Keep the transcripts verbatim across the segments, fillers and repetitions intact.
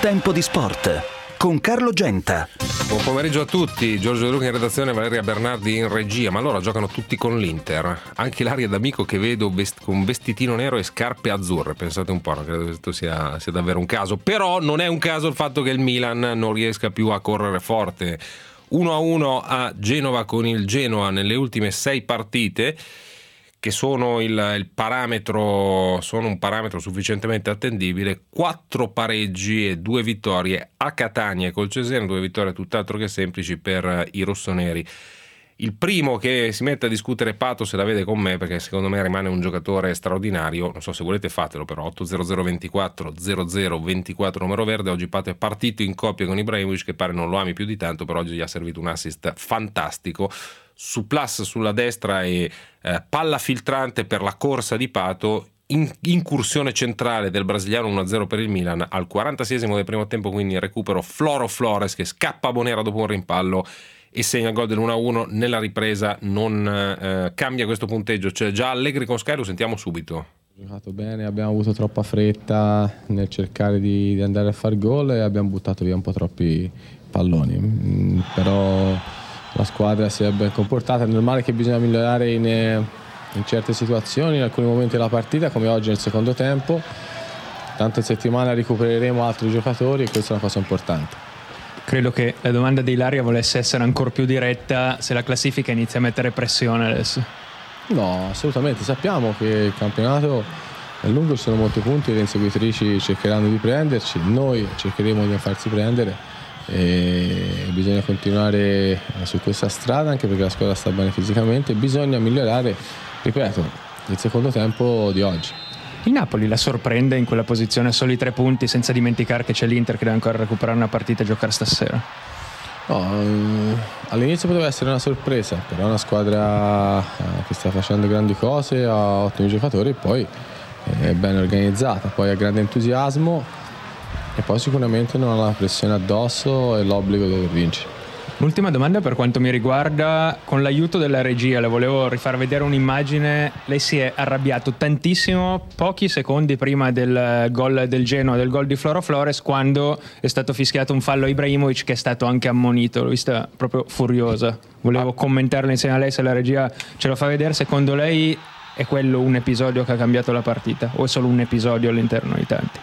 Tempo di Sport con Carlo Genta. Buon pomeriggio a tutti, Giorgio De Luca in redazione, Valeria Bernardi in regia. Ma allora giocano tutti con l'Inter, anche Ilaria D'Amico che vedo vest- con vestitino nero e scarpe azzurre. Pensate un po', non credo che questo sia, sia davvero un caso. Però non è un caso il fatto che il Milan non riesca più a correre forte. uno a uno a Genova con il Genoa nelle ultime sei partite, che sono il, il parametro, sono un parametro sufficientemente attendibile. Quattro pareggi e due vittorie a Catania e col Cesena, due vittorie tutt'altro che semplici per i rossoneri. Il primo che si mette a discutere Pato se la vede con me, perché secondo me rimane un giocatore straordinario. Non so se volete, fatelo però. otto zero zero ventiquattro zero zero ventiquattro numero verde. Oggi Pato è partito in coppia con Ibrahimovic, che pare non lo ami più di tanto, però oggi gli ha servito un assist fantastico su plus sulla destra e eh, palla filtrante per la corsa di Pato. In, incursione centrale del brasiliano, uno a zero per il Milan al quarantaseiesimo del primo tempo, quindi recupero Floro Flores che scappa a Bonera dopo un rimpallo e segna il gol dell'uno a uno. Nella ripresa non eh, cambia questo punteggio, c'è già Allegri con Sky, lo sentiamo subito. Giocato bene, abbiamo avuto troppa fretta nel cercare di, di andare a far gol e abbiamo buttato via un po' troppi palloni, mm, però la squadra si è ben comportata. È normale che bisogna migliorare in, in certe situazioni, in alcuni momenti della partita, come oggi nel secondo tempo. Tanto in settimana recupereremo altri giocatori e questa è una cosa importante. Credo che la domanda di Ilaria volesse essere ancora più diretta: se la classifica inizia a mettere pressione adesso. No, assolutamente, sappiamo che il campionato è lungo, ci sono molti punti, le inseguitrici cercheranno di prenderci, noi cercheremo di non farsi prendere e bisogna continuare su questa strada, anche perché la squadra sta bene fisicamente. Bisogna migliorare, ripeto, il secondo tempo di oggi. Il Napoli la sorprende in quella posizione a soli tre punti, senza dimenticare che c'è l'Inter che deve ancora recuperare una partita e giocare stasera. No, all'inizio poteva essere una sorpresa, però è una squadra che sta facendo grandi cose, ha ottimi giocatori e poi è ben organizzata, poi ha grande entusiasmo e poi sicuramente non ha la pressione addosso e l'obbligo di dover vincere. L'ultima domanda per quanto mi riguarda, con l'aiuto della regia le volevo rifar vedere un'immagine. Lei si è arrabbiato tantissimo pochi secondi prima del gol del Genoa, del gol di Floro Flores, quando è stato fischiato un fallo a Ibrahimovic, che è stato anche ammonito. L'ho vista proprio furiosa. Volevo ah. commentarle insieme a lei, se la regia ce lo fa vedere. Secondo lei è quello un episodio che ha cambiato la partita o è solo un episodio all'interno di tanti?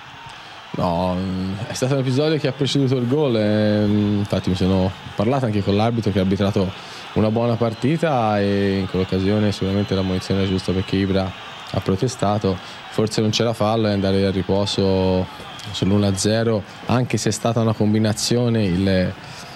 No, è stato un episodio che ha preceduto il gol e, infatti mi sono parlato anche con l'arbitro che ha arbitrato una buona partita e in quell'occasione sicuramente la munizione è giusta, perché Ibra ha protestato, forse non c'era fallo e andare a riposo sull'uno a zero, anche se è stata una combinazione, il,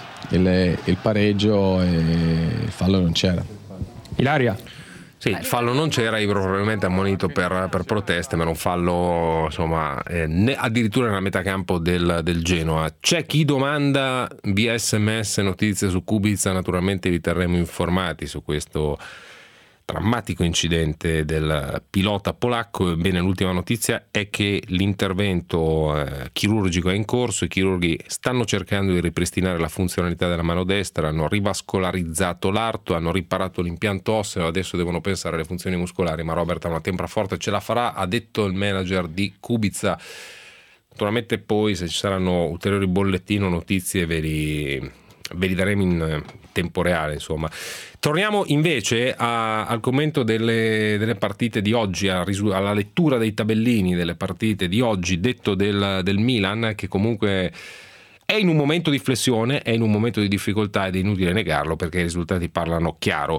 il, il pareggio e il fallo non c'era. Ilaria? Sì, il fallo non c'era, Ibro probabilmente ammonito per, per proteste, ma era un fallo, insomma, eh, ne, addirittura nella metà campo del, del Genoa. C'è chi domanda via sms notizie su Kubica, naturalmente vi terremo informati su questo drammatico incidente del pilota polacco. Ebbene, l'ultima notizia è che l'intervento eh, chirurgico è in corso, i chirurghi stanno cercando di ripristinare la funzionalità della mano destra, hanno rivascolarizzato l'arto, hanno riparato l'impianto osseo, adesso devono pensare alle funzioni muscolari, ma Robert ha una tempra forte, ce la farà, ha detto il manager di Kubica. Naturalmente poi se ci saranno ulteriori bollettini o notizie ve li, ve li daremo in tempo reale, insomma. Torniamo invece a, al commento delle, delle partite di oggi, a, alla lettura dei tabellini delle partite di oggi, detto del, del Milan, che comunque è in un momento di flessione, è in un momento di difficoltà ed è inutile negarlo perché i risultati parlano chiaro.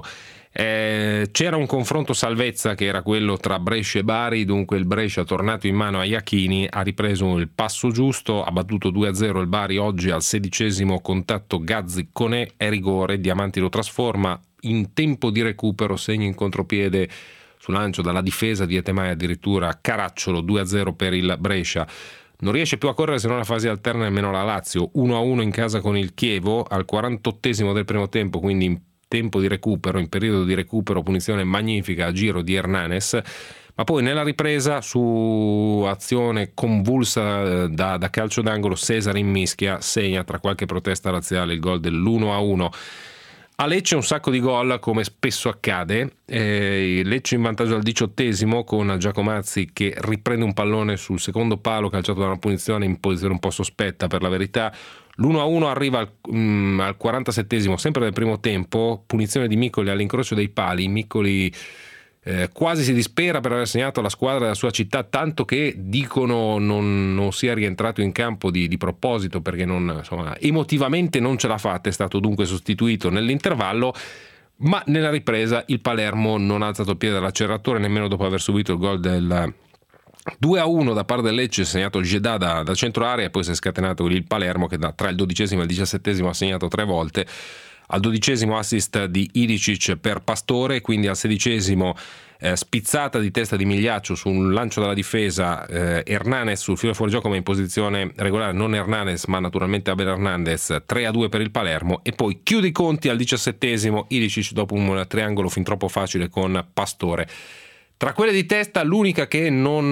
Eh, c'era un confronto salvezza che era quello tra Brescia e Bari, dunque il Brescia, tornato in mano a Iachini, ha ripreso il passo giusto, ha battuto due a zero il Bari oggi al sedicesimo contatto. Gazzi Conè è rigore, Diamanti lo trasforma, in tempo di recupero segna in contropiede su lancio dalla difesa di Etemai addirittura Caracciolo, due a zero per il Brescia. Non riesce più a correre se non a fase alterna nemmeno la Lazio, uno a uno in casa con il Chievo al quarantottesimo del primo tempo, quindi in tempo di recupero, in periodo di recupero, punizione magnifica a giro di Hernanes, ma poi nella ripresa, su azione convulsa da, da calcio d'angolo, Cesare in mischia segna tra qualche protesta razziale il gol dell'uno a uno. A Lecce un sacco di gol, come spesso accade. Eh, Lecce in vantaggio al diciottesimo con Giacomazzi che riprende un pallone sul secondo palo calciato da una punizione in posizione un po' sospetta, per la verità. l'uno a uno arriva al, um, al quarantasettesimo, sempre del primo tempo, punizione di Miccoli all'incrocio dei pali. Miccoli eh, quasi si dispera per aver segnato la squadra della sua città, tanto che dicono non, non sia rientrato in campo di, di proposito, perché non, insomma, emotivamente non ce l'ha fatta. È stato dunque sostituito nell'intervallo, ma nella ripresa il Palermo non ha alzato il piede dall'acceleratore nemmeno dopo aver subito il gol del due a uno da parte del Lecce, segnato il Jeddah da, da centro area, e poi si è scatenato il Palermo che da, tra il dodicesimo e il diciassettesimo ha segnato tre volte. Al dodicesimo assist di Ilicic per Pastore, quindi al sedicesimo eh, spizzata di testa di Migliaccio su un lancio dalla difesa, eh, Hernanes sul filo fuori gioco ma in posizione regolare, non Hernanes ma naturalmente Abel Hernandez, tre a due per il Palermo, e poi chiude i conti al diciassettesimo Ilicic dopo un triangolo fin troppo facile con Pastore. Tra quelle di testa l'unica che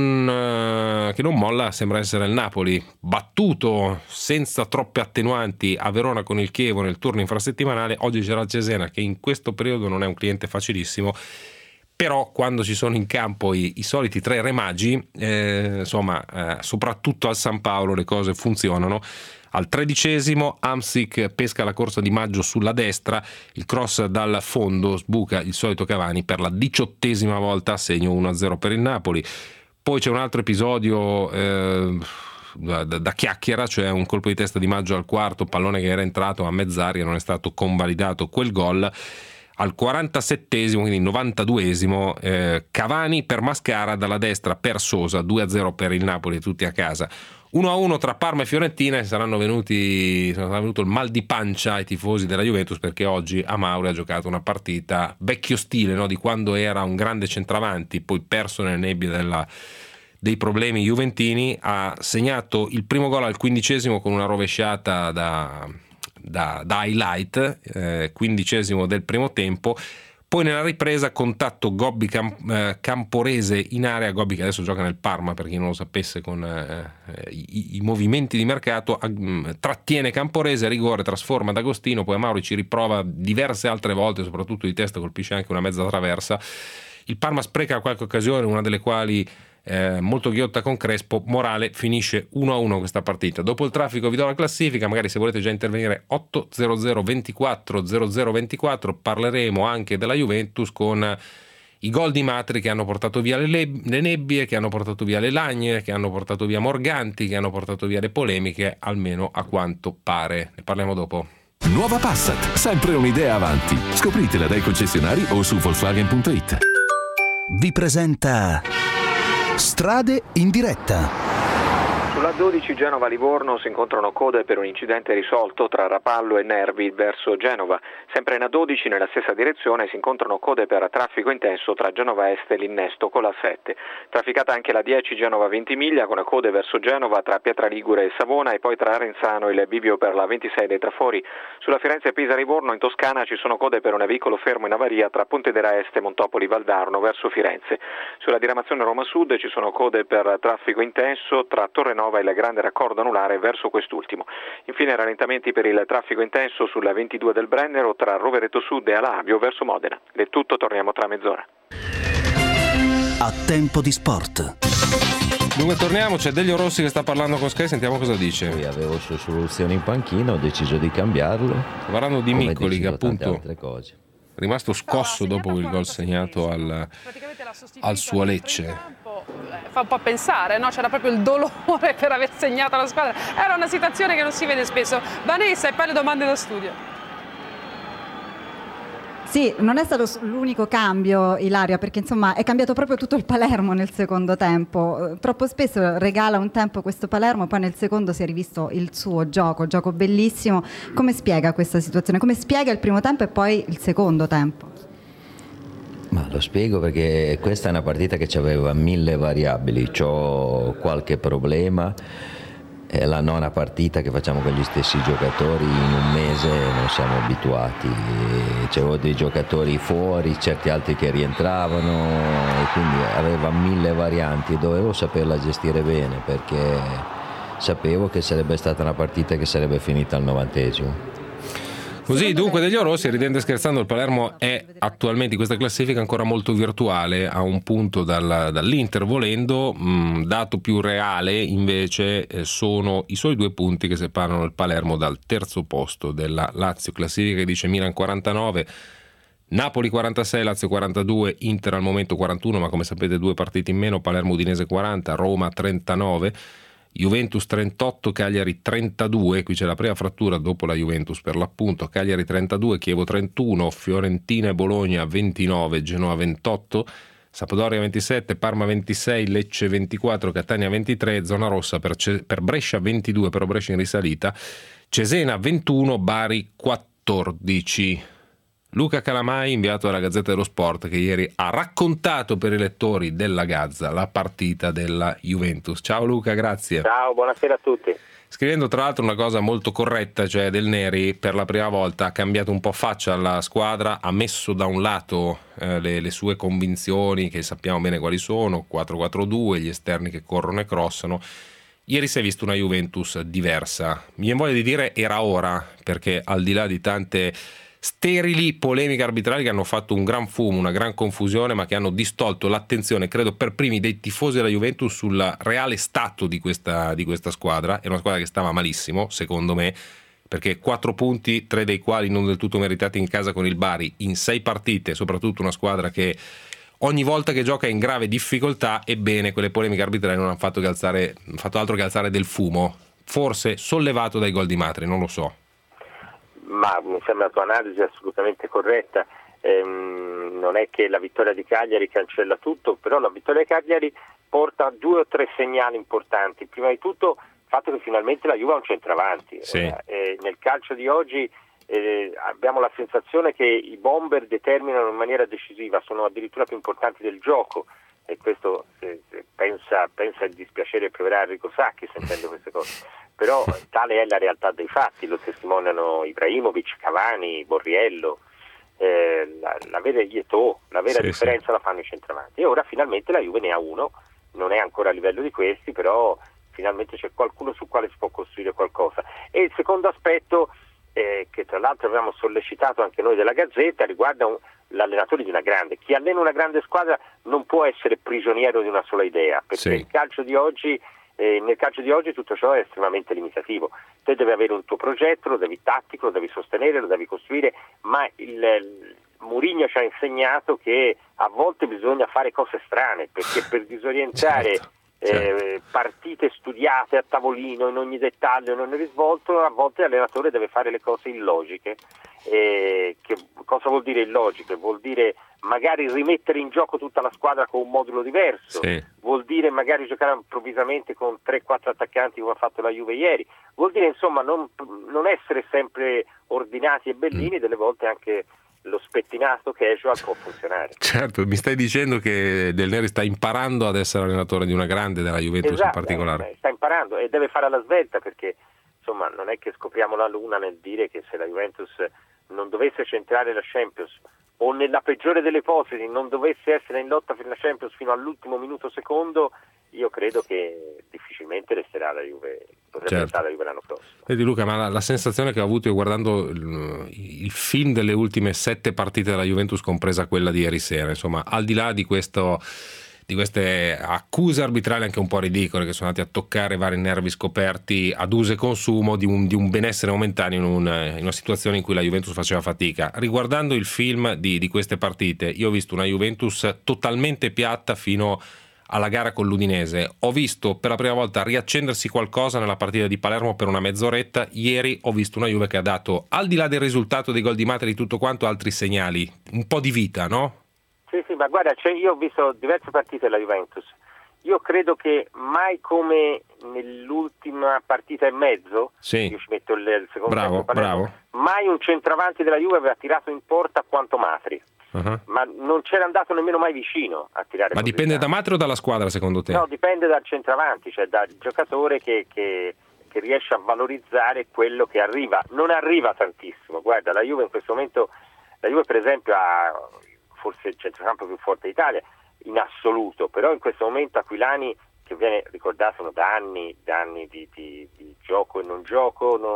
non, che non molla sembra essere il Napoli, battuto senza troppe attenuanti a Verona con il Chievo nel turno infrasettimanale. Oggi c'era il Cesena, che in questo periodo non è un cliente facilissimo, però quando ci sono in campo i, i soliti tre re magi, eh, insomma eh, soprattutto al San Paolo le cose funzionano. Al tredicesimo Hamsik pesca la corsa di Maggio sulla destra, il cross dal fondo sbuca il solito Cavani per la diciottesima volta, segno uno a zero per il Napoli. Poi c'è un altro episodio eh, da, da chiacchiera, cioè un colpo di testa di Maggio al quarto, pallone che era entrato a mezz'aria, non è stato convalidato quel gol. Al quarantasettesimo, quindi novantaduesimo, eh, Cavani per Mascara dalla destra per Sosa, due a zero per il Napoli, tutti a casa. uno a uno tra Parma e Fiorentina, e saranno venuti sarà venuto il mal di pancia ai tifosi della Juventus, perché oggi Amauri ha giocato una partita vecchio stile, no? Di quando era un grande centravanti, poi perso nelle nebbie della, dei problemi juventini. Ha segnato il primo gol al quindicesimo con una rovesciata da, da, da highlight, eh, quindicesimo del primo tempo. Poi nella ripresa contatto Gobbi Camp- eh, Camporese in area, Gobbi che adesso gioca nel Parma, per chi non lo sapesse, con eh, i, i movimenti di mercato, ag- trattiene Camporese, rigore, trasforma D'Agostino, poi Amauri ci riprova diverse altre volte, soprattutto di testa colpisce anche una mezza traversa. Il Parma spreca qualche occasione, una delle quali eh, molto ghiotta con Crespo. Morale, finisce uno a uno questa partita. Dopo il traffico vi do la classifica, magari se volete già intervenire otto zero zero ventiquattro zero zero ventiquattro. Parleremo anche della Juventus con i gol di Matri che hanno portato via le, leb- le nebbie, che hanno portato via le lagne, che hanno portato via Morganti, che hanno portato via le polemiche, almeno a quanto pare. Ne parliamo dopo. Nuova Passat, sempre un'idea avanti. Scopritela dai concessionari o su Volkswagen punto it. Vi presenta Strade in diretta. Sulla dodici Genova-Livorno si incontrano code per un incidente risolto tra Rapallo e Nervi verso Genova. Sempre in A dodici, nella stessa direzione, si incontrano code per traffico intenso tra Genova Est e l'Innesto con la sette. Trafficata anche la dieci Genova-Ventimiglia con code verso Genova tra Pietraligure e Savona, e poi tra Arenzano e il bivio per la ventisei dei Trafori. Sulla Firenze-Pisa-Livorno in Toscana ci sono code per un veicolo fermo in avaria tra Pontedera Est e Montopoli-Valdarno verso Firenze. Sulla diramazione Roma Sud ci sono code per traffico intenso tra Torrenova e il grande raccordo anulare verso quest'ultimo. Infine rallentamenti per il traffico intenso sulla ventidue del Brennero tra Rovereto Sud e Alavio verso Modena. È tutto, torniamo tra mezz'ora. A tempo di sport. Dunque torniamo, c'è Delio Rossi che sta parlando con Sky, sentiamo cosa dice. Poi avevo sue soluzioni in panchina, ho deciso di cambiarlo. Sta parlando di Miccoli, che appunto altre cose. è rimasto scosso dopo il gol segnato al, al suo Lecce. Fa un po' pensare, no? C'era proprio il dolore per aver segnato la squadra. Era una situazione che non si vede spesso. Vanessa, e poi le domande da studio. Sì, non è stato l'unico cambio, Ilaria, perché insomma è cambiato proprio tutto il Palermo nel secondo tempo. Troppo spesso regala un tempo questo Palermo, poi nel secondo si è rivisto il suo gioco, gioco bellissimo. Come spiega questa situazione? Come spiega il primo tempo e poi il secondo tempo? Ma lo spiego perché questa è una partita che aveva mille variabili, c'ho qualche problema, è la nona partita che facciamo con gli stessi giocatori in un mese, non siamo abituati, c'avevo dei giocatori fuori, certi altri che rientravano e quindi aveva mille varianti e dovevo saperla gestire bene perché sapevo che sarebbe stata una partita che sarebbe finita al novantesimo. Così dunque degli orossi, ridendo e scherzando, il Palermo è attualmente in questa classifica ancora molto virtuale, a un punto dal, dall'Inter volendo. Mh, dato più reale invece eh, sono i soli due punti che separano il Palermo dal terzo posto della Lazio, classifica che dice Milan quarantanove, Napoli quarantasei, Lazio quarantadue, Inter al momento quarantuno, ma come sapete due partite in meno, Palermo Udinese quaranta, Roma trentanove, Juventus trentotto, Cagliari trentadue, qui c'è la prima frattura dopo la Juventus per l'appunto, Cagliari trentadue, Chievo trentuno, Fiorentina e Bologna ventinove, Genoa ventotto, Sampdoria ventisette, Parma ventisei, Lecce ventiquattro, Catania ventitré, zona rossa per, Ce- per Brescia ventidue, però Brescia in risalita, Cesena ventuno, Bari quattordici. Luca Calamai, inviato alla Gazzetta dello Sport, che ieri ha raccontato per i lettori della Gazza la partita della Juventus. Ciao Luca, grazie. Ciao, buonasera a tutti. Scrivendo tra l'altro una cosa molto corretta, cioè Del Neri per la prima volta ha cambiato un po' faccia alla squadra, ha messo da un lato eh, le, le sue convinzioni, che sappiamo bene quali sono, quattro quattro due, gli esterni che corrono e crossano. Ieri si è visto una Juventus diversa. Mi viene voglia di dire era ora, perché al di là di tante sterili polemiche arbitrali che hanno fatto un gran fumo, una gran confusione, ma che hanno distolto l'attenzione, credo per primi, dei tifosi della Juventus sul reale stato di questa, di questa squadra. È una squadra che stava malissimo, secondo me, perché quattro punti, tre dei quali non del tutto meritati in casa con il Bari, in sei partite, soprattutto una squadra che ogni volta che gioca è in grave difficoltà. Ebbene, quelle polemiche arbitrali non hanno fatto, che alzare, hanno fatto altro che alzare del fumo, forse sollevato dai gol di Matri, non lo so. Ma mi sembra la tua analisi assolutamente corretta. Ehm, non è che la vittoria di Cagliari cancella tutto, però la vittoria di Cagliari porta due o tre segnali importanti. Prima di tutto il fatto che finalmente la Juve ha un centravanti. Sì. Eh, nel calcio di oggi eh, abbiamo la sensazione che i bomber determinano in maniera decisiva, sono addirittura più importanti del gioco, e questo se, se pensa, pensa il dispiacere proverà Enrico Sacchi sentendo queste cose. Però tale è la realtà dei fatti, lo testimoniano Ibrahimovic, Cavani, Borriello, eh, la, la vera Eto'o, la vera sì, differenza sì. La fanno i centravanti. E ora finalmente la Juve ne ha uno, non è ancora a livello di questi, però finalmente c'è qualcuno su quale si può costruire qualcosa. E il secondo aspetto, eh, che tra l'altro abbiamo sollecitato anche noi della Gazzetta, riguarda un, l'allenatore di una grande. Chi allena una grande squadra non può essere prigioniero di una sola idea, perché sì. il calcio di oggi Eh, nel calcio di oggi tutto ciò è estremamente limitativo. Te devi avere un tuo progetto, lo devi tattico, lo devi sostenere, lo devi costruire, ma il, il Mourinho ci ha insegnato che a volte bisogna fare cose strane, perché per disorientare certo, certo. Eh, partite studiate a tavolino in ogni dettaglio, in ogni risvolto, a volte l'allenatore deve fare le cose illogiche. Eh, che cosa vuol dire illogiche? Vuol dire magari rimettere in gioco tutta la squadra con un modulo diverso, sì. vuol dire magari giocare improvvisamente con tre quattro attaccanti come ha fatto la Juve ieri, vuol dire insomma non, non essere sempre ordinati e bellini, mm. delle volte anche lo spettinato casual può funzionare. Certo, mi stai dicendo che Del Neri sta imparando ad essere allenatore di una grande, della Juventus esatto, in particolare. Eh, sta imparando e deve fare alla svelta, perché insomma non è che scopriamo la luna nel dire che se la Juventus non dovesse centrare la Champions, o nella peggiore delle ipotesi non dovesse essere in lotta per la Champions fino all'ultimo minuto secondo, io credo che difficilmente resterà la Juve, potrebbe certo. restare la Juve l'anno prossimo. Vedi Luca, ma la, la sensazione che ho avuto io guardando il, il film delle ultime sette partite della Juventus, compresa quella di ieri sera, insomma, al di là di questo di queste accuse arbitrali anche un po' ridicole che sono andate a toccare vari nervi scoperti ad uso e consumo di un, di un benessere momentaneo in, un, in una situazione in cui la Juventus faceva fatica. Riguardando il film di, di queste partite, io ho visto una Juventus totalmente piatta fino alla gara con l'Udinese. Ho visto per la prima volta riaccendersi qualcosa nella partita di Palermo per una mezz'oretta. Ieri ho visto una Juve che ha dato, al di là del risultato dei gol di Matri e di tutto quanto, altri segnali, un po' di vita, no? Sì, sì, ma guarda, cioè io ho visto diverse partite della Juventus. Io credo che mai come nell'ultima partita e mezzo, sì. io ci metto il, il secondo bravo, tempo Palermo, bravo. mai un centravanti della Juve aveva tirato in porta quanto Matri. Uh-huh. Ma non c'era andato nemmeno mai vicino a tirare. Ma dipende tanto. Da Matri o dalla squadra secondo te? No, dipende dal centravanti, cioè dal giocatore che, che, che riesce a valorizzare quello che arriva. Non arriva tantissimo. Guarda, la Juve in questo momento, la Juve per esempio ha forse il centrocampo più forte d'Italia in assoluto, però in questo momento Aquilani, che viene ricordato da anni, da anni di, di, di gioco e non gioco, no,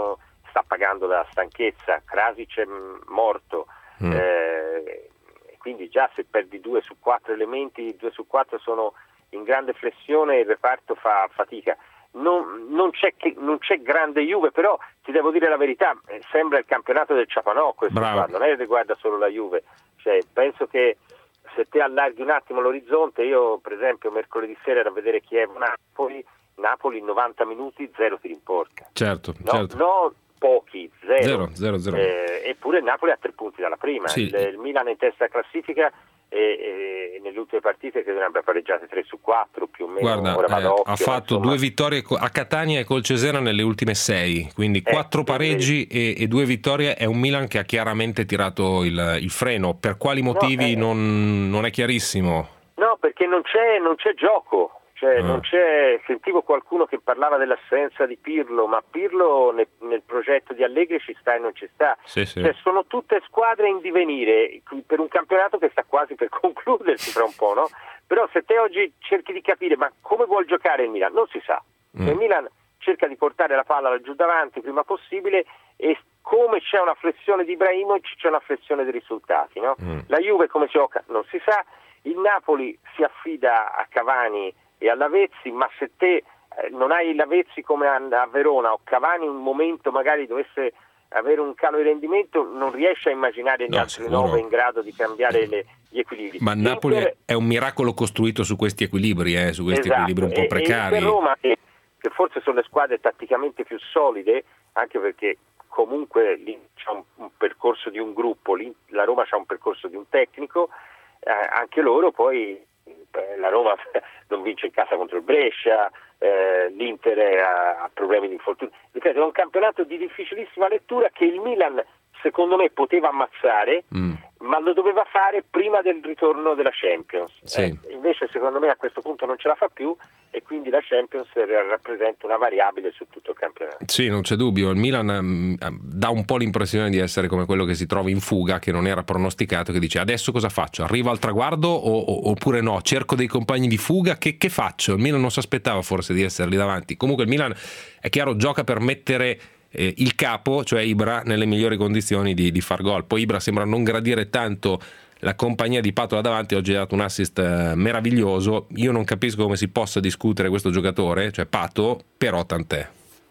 sta pagando la stanchezza, Krasic è morto, mm. eh, quindi già se perdi due su quattro elementi, due su quattro sono in grande flessione, il reparto fa fatica. Non, non, c'è che, non c'è grande Juve, però ti devo dire la verità, sembra il campionato del Ciapanò questo qua, non è che riguarda solo la Juve, cioè, penso che se te allarghi un attimo l'orizzonte, io per esempio mercoledì sera ero a vedere Chievo-Napoli, Napoli novanta minuti, zero tiri in porta. Certo, no, certo. No, pochi, zero. Zero, zero, zero. Eh, eppure il Napoli ha tre punti dalla prima, sì. il, il Milan è in testa alla classifica e, e nelle ultime partite credo ne abbia pareggiate tre su quattro più o meno. Guarda, ora vado eh, occhio, ha fatto insomma. due vittorie a Catania e col Cesena nelle ultime sei, quindi eh, quattro pareggi e, e due vittorie. È un Milan che ha chiaramente tirato il, il freno, per quali motivi no, eh, non, non è chiarissimo. No, perché non c'è, non c'è gioco. Cioè, ah. non c'è, sentivo qualcuno che parlava dell'assenza di Pirlo, ma Pirlo nel, nel progetto di Allegri ci sta e non ci sta. Sì, sì. Cioè, sono tutte squadre in divenire per un campionato che sta quasi per concludersi fra un po', no? Però se te oggi cerchi di capire ma come vuol giocare il Milan, non si sa. Mm. Il Milan cerca di portare la palla laggiù davanti il prima possibile e come c'è una flessione di Ibrahimovic c'è una flessione dei risultati, no? Mm. La Juve come gioca non si sa, il Napoli si affida a Cavani e a Lavezzi, ma se te eh, non hai Lavezzi come a, a Verona o Cavani in un momento magari dovesse avere un calo di rendimento, non riesci a immaginare gli no, altri sicuro. nove in grado di cambiare le, gli equilibri. Ma il Napoli Inter... è un miracolo costruito su questi equilibri, eh, su questi esatto. equilibri un po' e, precari. E Roma che, che forse sono le squadre tatticamente più solide, anche perché comunque lì c'è un, un percorso di un gruppo, lì la Roma c'ha un percorso di un tecnico, eh, anche loro poi la Roma non vince in casa contro il Brescia, eh, l'Inter ha, ha problemi di infortunio. Ripeto, è un campionato di difficilissima lettura che il Milan secondo me poteva ammazzare, mm. ma lo doveva fare prima del ritorno della Champions. Sì. Eh, invece secondo me a questo punto non ce la fa più e quindi la Champions rappresenta una variabile su tutto il campionato. Sì, non c'è dubbio. Il Milan mh, dà un po' l'impressione di essere come quello che si trova in fuga, che non era pronosticato, che dice adesso cosa faccio? Arrivo al traguardo o, o, oppure no? Cerco dei compagni di fuga? Che, che faccio? Il Milan non si aspettava forse di essere lì davanti. Comunque il Milan, è chiaro, gioca per mettere eh, il capo, cioè Ibra, nelle migliori condizioni di, di far gol. Poi Ibra sembra non gradire tanto la compagnia di Pato là davanti. Oggi ha dato un assist eh, meraviglioso. Io non capisco come si possa discutere questo giocatore, cioè Pato, però tant'è.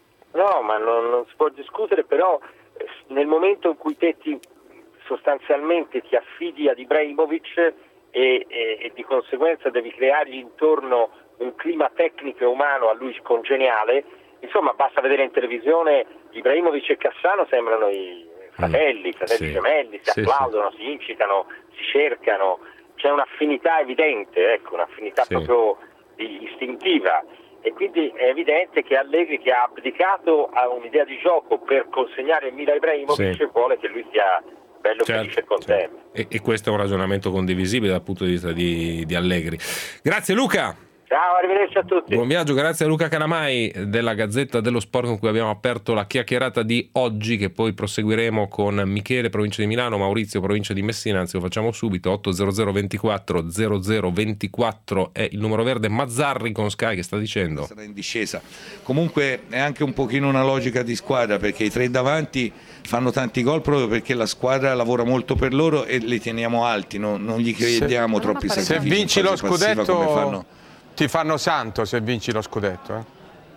No, ma non, non si può discutere, però nel momento in cui te ti, sostanzialmente ti affidi ad Ibrahimovic e, e, e di conseguenza devi creargli intorno un clima tecnico e umano a lui congeniale, insomma basta vedere in televisione Ibrahimovic e Cassano sembrano i fratelli, fratelli sì. gemelli, si sì, applaudono, sì. si incitano, si cercano, c'è un'affinità evidente, ecco, un'affinità sì. proprio istintiva, e quindi è evidente che Allegri, che ha abdicato a un'idea di gioco per consegnare il Milan a Ibrahimovic, sì. vuole che lui sia bello, certo, felice e contento. Certo. E, e questo è un ragionamento condivisibile dal punto di vista di, di Allegri. Grazie Luca. Ciao, arrivederci a tutti. Buon viaggio, grazie a Luca Calamai della Gazzetta dello Sport, con cui abbiamo aperto la chiacchierata di oggi, che poi proseguiremo con Michele, provincia di Milano, Maurizio, provincia di Messina. Anzi, lo facciamo subito. otto zero zero ventiquattro zero zero ventiquattro è il numero verde. Mazzarri con Sky che sta dicendo sarà in discesa. Comunque è anche un pochino una logica di squadra, perché i tre davanti fanno tanti gol proprio perché la squadra lavora molto per loro e li teniamo alti, no? Non gli crediamo se, troppi sacrifici. Se vinci lo scudetto come fanno. Ti fanno santo se vinci lo scudetto, eh?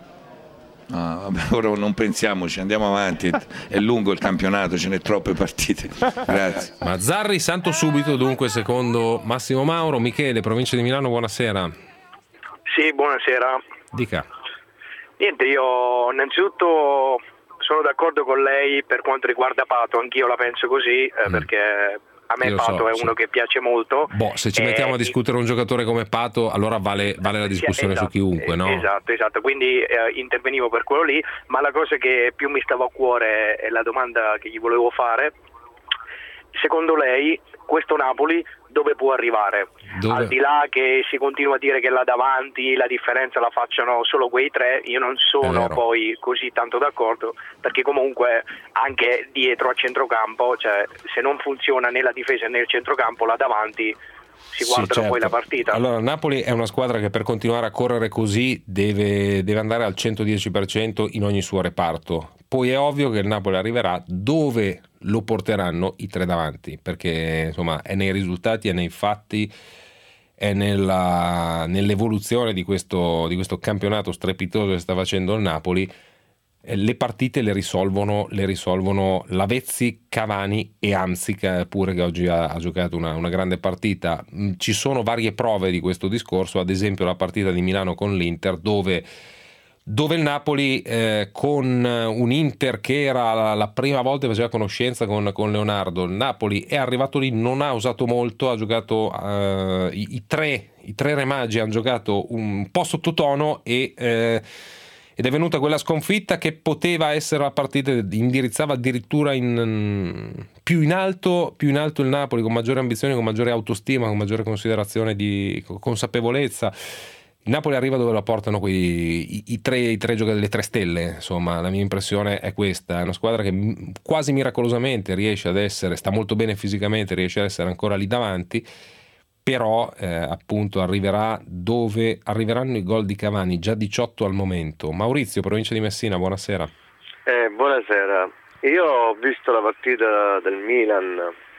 No, vabbè, ora non pensiamoci, andiamo avanti, è lungo il campionato, ce n'è troppe partite. Grazie. Mazzarri santo subito, dunque, secondo Massimo Mauro. Michele, provincia di Milano, buonasera. Sì, buonasera. Dica. Niente, io innanzitutto sono d'accordo con lei per quanto riguarda Pato, anch'io la penso così, eh, mm. perché a me Io Pato so, è sì. uno che piace molto. Boh, se ci mettiamo eh, a discutere un giocatore come Pato, allora vale, vale la discussione esatto, su chiunque, no? Esatto, esatto. Quindi eh, intervenivo per quello lì, ma la cosa che più mi stava a cuore è la domanda che gli volevo fare. Secondo lei questo Napoli dove può arrivare? Dove? Al di là che si continua a dire che là davanti la differenza la facciano solo quei tre, io non sono poi così tanto d'accordo, perché comunque anche dietro a centrocampo, cioè se non funziona né la difesa né il centrocampo, là davanti si guardano sì, certo. poi la partita. Allora, Napoli è una squadra che per continuare a correre così deve, deve andare al centodieci per cento in ogni suo reparto. poi è ovvio che il Napoli arriverà dove lo porteranno i tre davanti, perché insomma è nei risultati, è nei fatti, è nella, nell'evoluzione di questo, di questo campionato strepitoso che sta facendo il Napoli. Le partite le risolvono, le risolvono Lavezzi, Cavani e Hamsik pure, che oggi ha, ha giocato una, una grande partita. Ci sono varie prove di questo discorso, ad esempio la partita di Milano con l'Inter, dove, dove il Napoli eh, con un Inter che era la, la prima volta che faceva conoscenza con, con Leonardo, il Napoli è arrivato lì, non ha usato molto, ha giocato uh, i, i tre i tre Re Magi hanno giocato un po' sottotono e eh, ed è venuta quella sconfitta che poteva essere la partita, indirizzava addirittura in, più in alto più in alto il Napoli, con maggiore ambizione, con maggiore autostima, con maggiore considerazione di consapevolezza. Il Napoli arriva dove la portano quei, i, i tre, i tre giocatori, le tre stelle, insomma la mia impressione è questa, è una squadra che quasi miracolosamente riesce ad essere, sta molto bene fisicamente, riesce ad essere ancora lì davanti, però eh, appunto arriverà dove arriveranno i gol di Cavani, già diciotto al momento. Maurizio, provincia di Messina, buonasera. Eh, buonasera, io ho visto la partita del Milan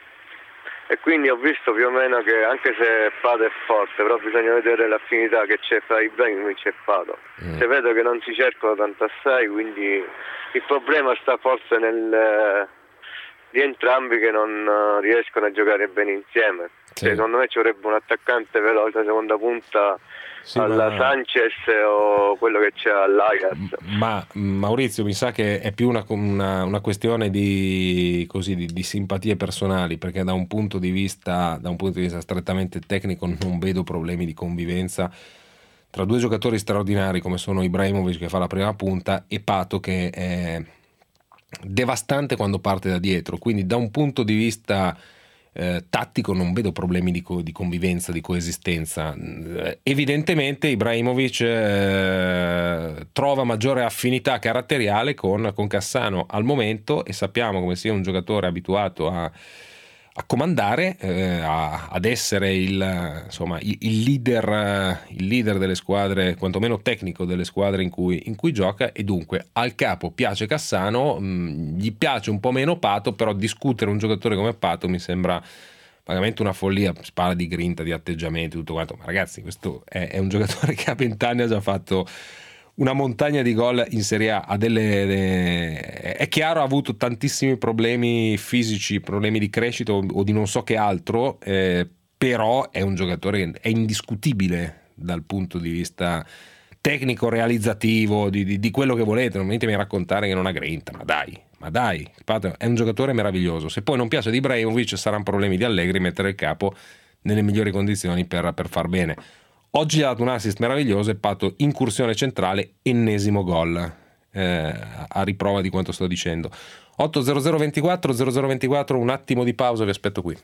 e quindi ho visto più o meno che anche se Pato è forte, però bisogna vedere l'affinità che c'è tra Ibrahimovic e Pato. Mm. Se vedo che non si cercano tanto assai, quindi il problema sta forse nel, di entrambi che non riescono a giocare bene insieme. Sì. Secondo me ci vorrebbe un attaccante veloce a seconda punta, sì, alla ma... Sanchez o quello che c'è all'Ajax. Ma Maurizio, mi sa che è più una, una, una questione di, così, di, di simpatie personali, perché da un punto di vista da un punto di vista strettamente tecnico non vedo problemi di convivenza tra due giocatori straordinari come sono Ibrahimovic, che fa la prima punta, e Pato, che è devastante quando parte da dietro. Quindi da un punto di vista Eh, tattico non vedo problemi di, co- di convivenza, di coesistenza. Eh, evidentemente Ibrahimovic eh, trova maggiore affinità caratteriale con, con Cassano al momento, e sappiamo come sia un giocatore abituato a, a comandare, eh, a, ad essere il, insomma, il, il, leader, il leader delle squadre, quantomeno tecnico delle squadre in cui, in cui gioca, e dunque al capo piace Cassano, mh, gli piace un po' meno Pato, però discutere un giocatore come Pato mi sembra veramente una follia. Si parla di grinta, di atteggiamenti, tutto quanto, ma ragazzi, questo è, è un giocatore che a vent'anni ha già fatto una montagna di gol in Serie A, ha delle, de... è chiaro, ha avuto tantissimi problemi fisici, problemi di crescita o, o di non so che altro, eh, però è un giocatore che è indiscutibile dal punto di vista tecnico, realizzativo, di, di, di quello che volete. Non venitemi a raccontare che non ha grinta, ma dai, ma dai, è un giocatore meraviglioso. Se poi non piace di Ibrahimovic saranno problemi di Allegri mettere il capo nelle migliori condizioni per, per far bene. Oggi ha dato un assist meraviglioso e Pato, incursione centrale, ennesimo gol, eh, a riprova di quanto sto dicendo. otto zero zero ventiquattro zero zero ventiquattro, un attimo di pausa, vi aspetto qui.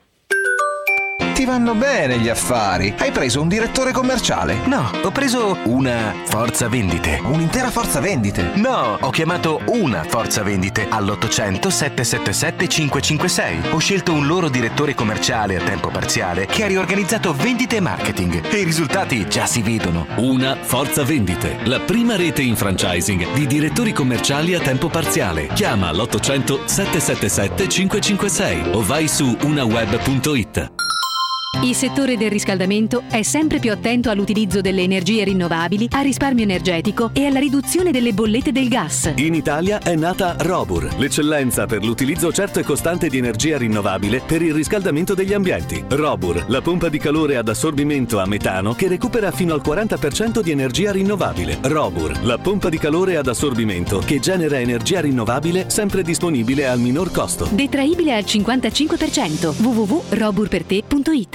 Ti vanno bene gli affari. Hai preso un direttore commerciale? No, ho preso una forza vendite. Un'intera forza vendite? No, ho chiamato una forza vendite all'ottocento sette sette sette cinque cinque sei. Ho scelto un loro direttore commerciale a tempo parziale che ha riorganizzato vendite e marketing, e i risultati già si vedono. Una forza vendite, la prima rete in franchising di direttori commerciali a tempo parziale. Chiama l'ottocento sette sette sette cinque cinque sei o vai su unaweb punto it. Il settore del riscaldamento è sempre più attento all'utilizzo delle energie rinnovabili, al risparmio energetico e alla riduzione delle bollette del gas. In Italia è nata Robur, l'eccellenza per l'utilizzo certo e costante di energia rinnovabile per il riscaldamento degli ambienti. Robur, la pompa di calore ad assorbimento a metano che recupera fino al quaranta per cento di energia rinnovabile. Robur, la pompa di calore ad assorbimento che genera energia rinnovabile sempre disponibile al minor costo. Detraibile al cinquantacinque per cento. w w w punto robur per te punto it.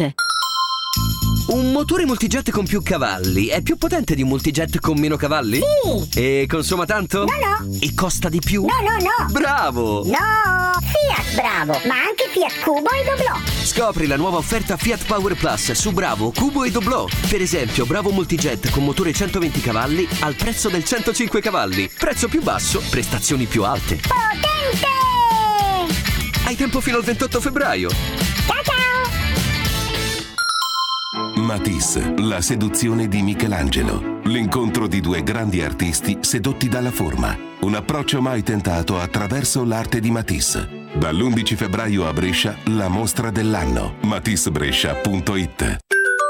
Un motore multijet con più cavalli è più potente di un multijet con meno cavalli? Sì! E consuma tanto? No, no! E costa di più? No, no, no! Bravo! No! Fiat Bravo, ma anche Fiat Cubo e Doblò! Scopri la nuova offerta Fiat Power Plus su Bravo, Cubo e Doblò. Per esempio, Bravo Multijet con motore centoventi cavalli al prezzo del centocinque cavalli. Prezzo più basso, prestazioni più alte. Potente! Hai tempo fino al ventotto febbraio. Ciao ciao! Matisse, la seduzione di Michelangelo. L'incontro di due grandi artisti sedotti dalla forma. Un approccio mai tentato attraverso l'arte di Matisse. Dall'undici febbraio a Brescia, la mostra dell'anno. matisse brescia punto it.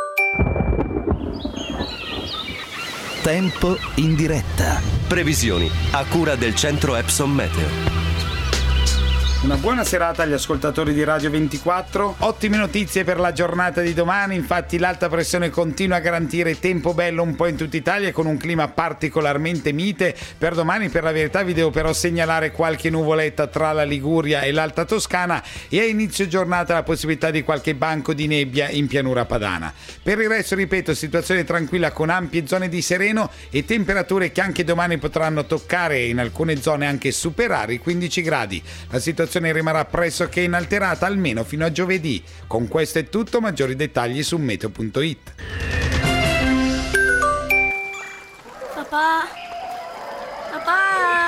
Tempo in diretta. Previsioni a cura del centro Epson Meteo. Una buona serata agli ascoltatori di Radio ventiquattro. Ottime notizie per la giornata di domani, infatti l'alta pressione continua a garantire tempo bello un po' in tutta Italia con un clima particolarmente mite. Per domani, per la verità, vi devo però segnalare qualche nuvoletta tra la Liguria e l'Alta Toscana e a inizio giornata la possibilità di qualche banco di nebbia in pianura padana. Per il resto, ripeto, situazione tranquilla con ampie zone di sereno e temperature che anche domani potranno toccare e in alcune zone anche superare i quindici gradi. La situazione rimarrà pressoché inalterata almeno fino a giovedì. Con questo è tutto, maggiori dettagli su meteo punto it. Papà? Papà?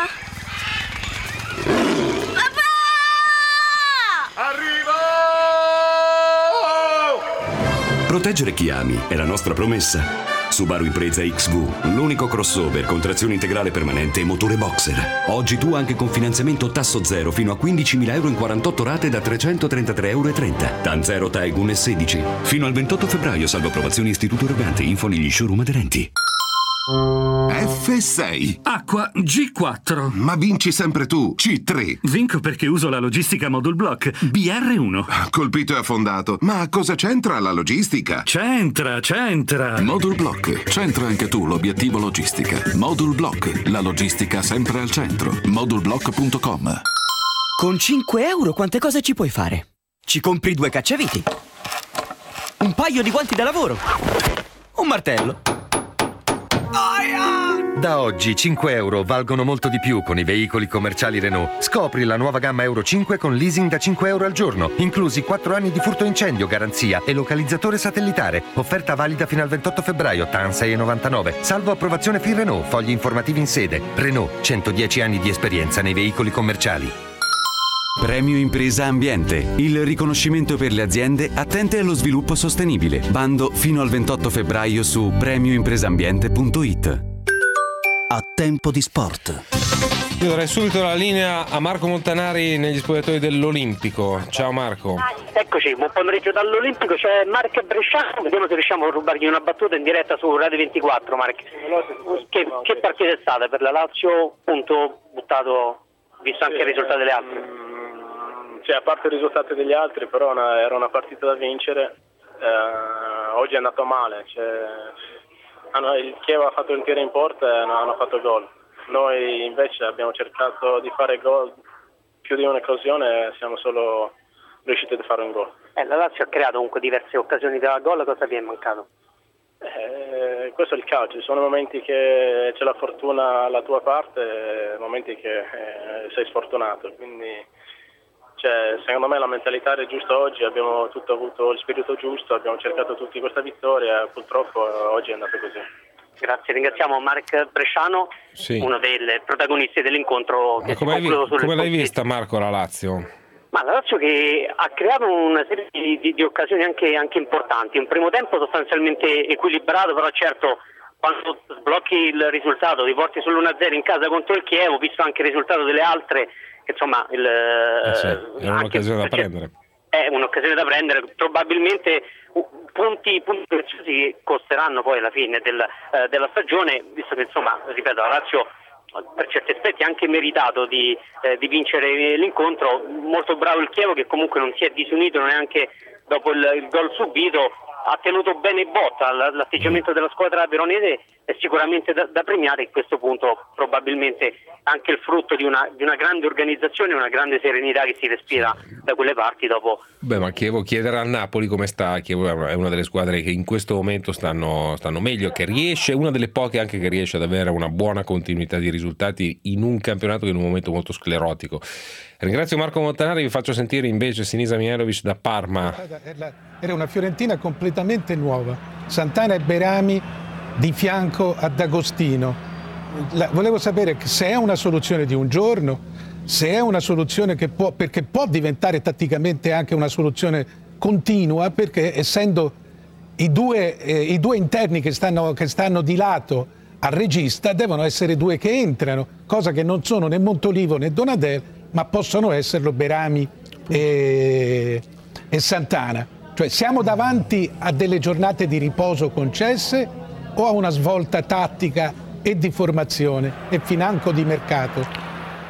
Papà! Arrivo! Proteggere chi ami è la nostra promessa. Subaru Impreza X V, l'unico crossover con trazione integrale permanente e motore boxer. Oggi tu anche con finanziamento tasso zero fino a quindicimila euro in quarantotto rate da trecentotrentatré euro e trenta. TAN zero Taigun S sedici. Fino al ventotto febbraio, salvo approvazione Istituto Erogante. Info negli showroom aderenti. F sei. Acqua G quattro. Ma vinci sempre tu. C tre. Vinco perché uso la logistica Module Block B R uno. Colpito e affondato. Ma cosa c'entra la logistica? C'entra, c'entra. Module Block. C'entra anche tu l'obiettivo logistica. Module Block. La logistica sempre al centro. module block punto com. Con cinque euro quante cose ci puoi fare? Ci compri due cacciaviti, un paio di guanti da lavoro, un martello. Da oggi cinque euro valgono molto di più con i veicoli commerciali Renault. Scopri la nuova gamma Euro cinque con leasing da cinque euro al giorno, inclusi quattro anni di furto incendio, garanzia e localizzatore satellitare. Offerta valida fino al ventotto febbraio, TAN sei virgola novantanove. Salvo approvazione F I R Renault, fogli informativi in sede. Renault, centodieci anni di esperienza nei veicoli commerciali. Premio Impresa Ambiente, il riconoscimento per le aziende attente allo sviluppo sostenibile. Bando fino al ventotto febbraio su premio impresa ambiente punto it. A tempo di sport. Io darei subito la linea a Marco Montanari negli spogliatoi dell'Olimpico. Ciao Marco. Eccoci, buon pomeriggio dall'Olimpico, c'è Marco Bresciano, vediamo se riusciamo a rubargli una battuta in diretta su Radio ventiquattro. Marco, che, che partita è stata per la Lazio? Punto buttato, visto anche il risultato delle altre. Cioè, a parte i risultati degli altri, però una, era una partita da vincere. Eh, oggi è andato male, cioè, hanno, il Chievo ha fatto il tiro in porta e non hanno fatto gol. Noi invece abbiamo cercato di fare gol, più di un'occasione, siamo solo riusciti a fare un gol. Eh, la Lazio ha creato comunque diverse occasioni da gol, cosa vi è mancato? Eh, questo è il calcio, ci sono momenti che c'è la fortuna alla tua parte e momenti che eh, sei sfortunato, quindi cioè, secondo me la mentalità è giusta oggi, abbiamo tutto avuto il spirito giusto, abbiamo cercato tutti questa vittoria, purtroppo oggi è andato così. Grazie, ringraziamo Marc Bresciano, sì. Uno dei protagonisti dell'incontro che Ma come, si concluso vi, sulle come l'hai vista Marco la Lazio? Ma la Lazio che ha creato una serie di, di, di occasioni anche, anche importanti, un primo tempo sostanzialmente equilibrato, però certo quando sblocchi il risultato, ti porti sull'uno a zero in casa contro il Chievo, visto anche il risultato delle altre, insomma il, eh sì, era un'occasione da prendere. È un'occasione da prendere, probabilmente punti, punti preziosi che costeranno poi alla fine del, eh, della stagione, visto che insomma, ripeto, la Lazio per certi aspetti ha anche meritato di, eh, di vincere l'incontro. Molto bravo il Chievo che comunque non si è disunito neanche dopo il, il gol subito, ha tenuto bene botta. L'atteggiamento della squadra veronese è sicuramente da, da premiare, a questo punto probabilmente anche il frutto di una, di una grande organizzazione e una grande serenità che si respira da quelle parti dopo. Beh, ma Chievo, chiedere al Napoli come sta. Chievo è una delle squadre che in questo momento stanno, stanno meglio, che riesce, una delle poche anche che riesce ad avere una buona continuità di risultati in un campionato che è in un momento molto sclerotico. Ringrazio Marco Montanari, vi faccio sentire invece Sinisa Mihajlovic da Parma. Era una Fiorentina completamente nuova, Santana e Berami di fianco ad Agostino. La, volevo sapere se è una soluzione di un giorno, se è una soluzione che può, perché può diventare tatticamente anche una soluzione continua, perché essendo i due, eh, i due interni che stanno, che stanno di lato al regista devono essere due che entrano, cosa che non sono né Montolivo né Donadel, ma possono esserlo Berami e, e Santana. Cioè siamo davanti a delle giornate di riposo concesse o a una svolta tattica e di formazione e financo di mercato?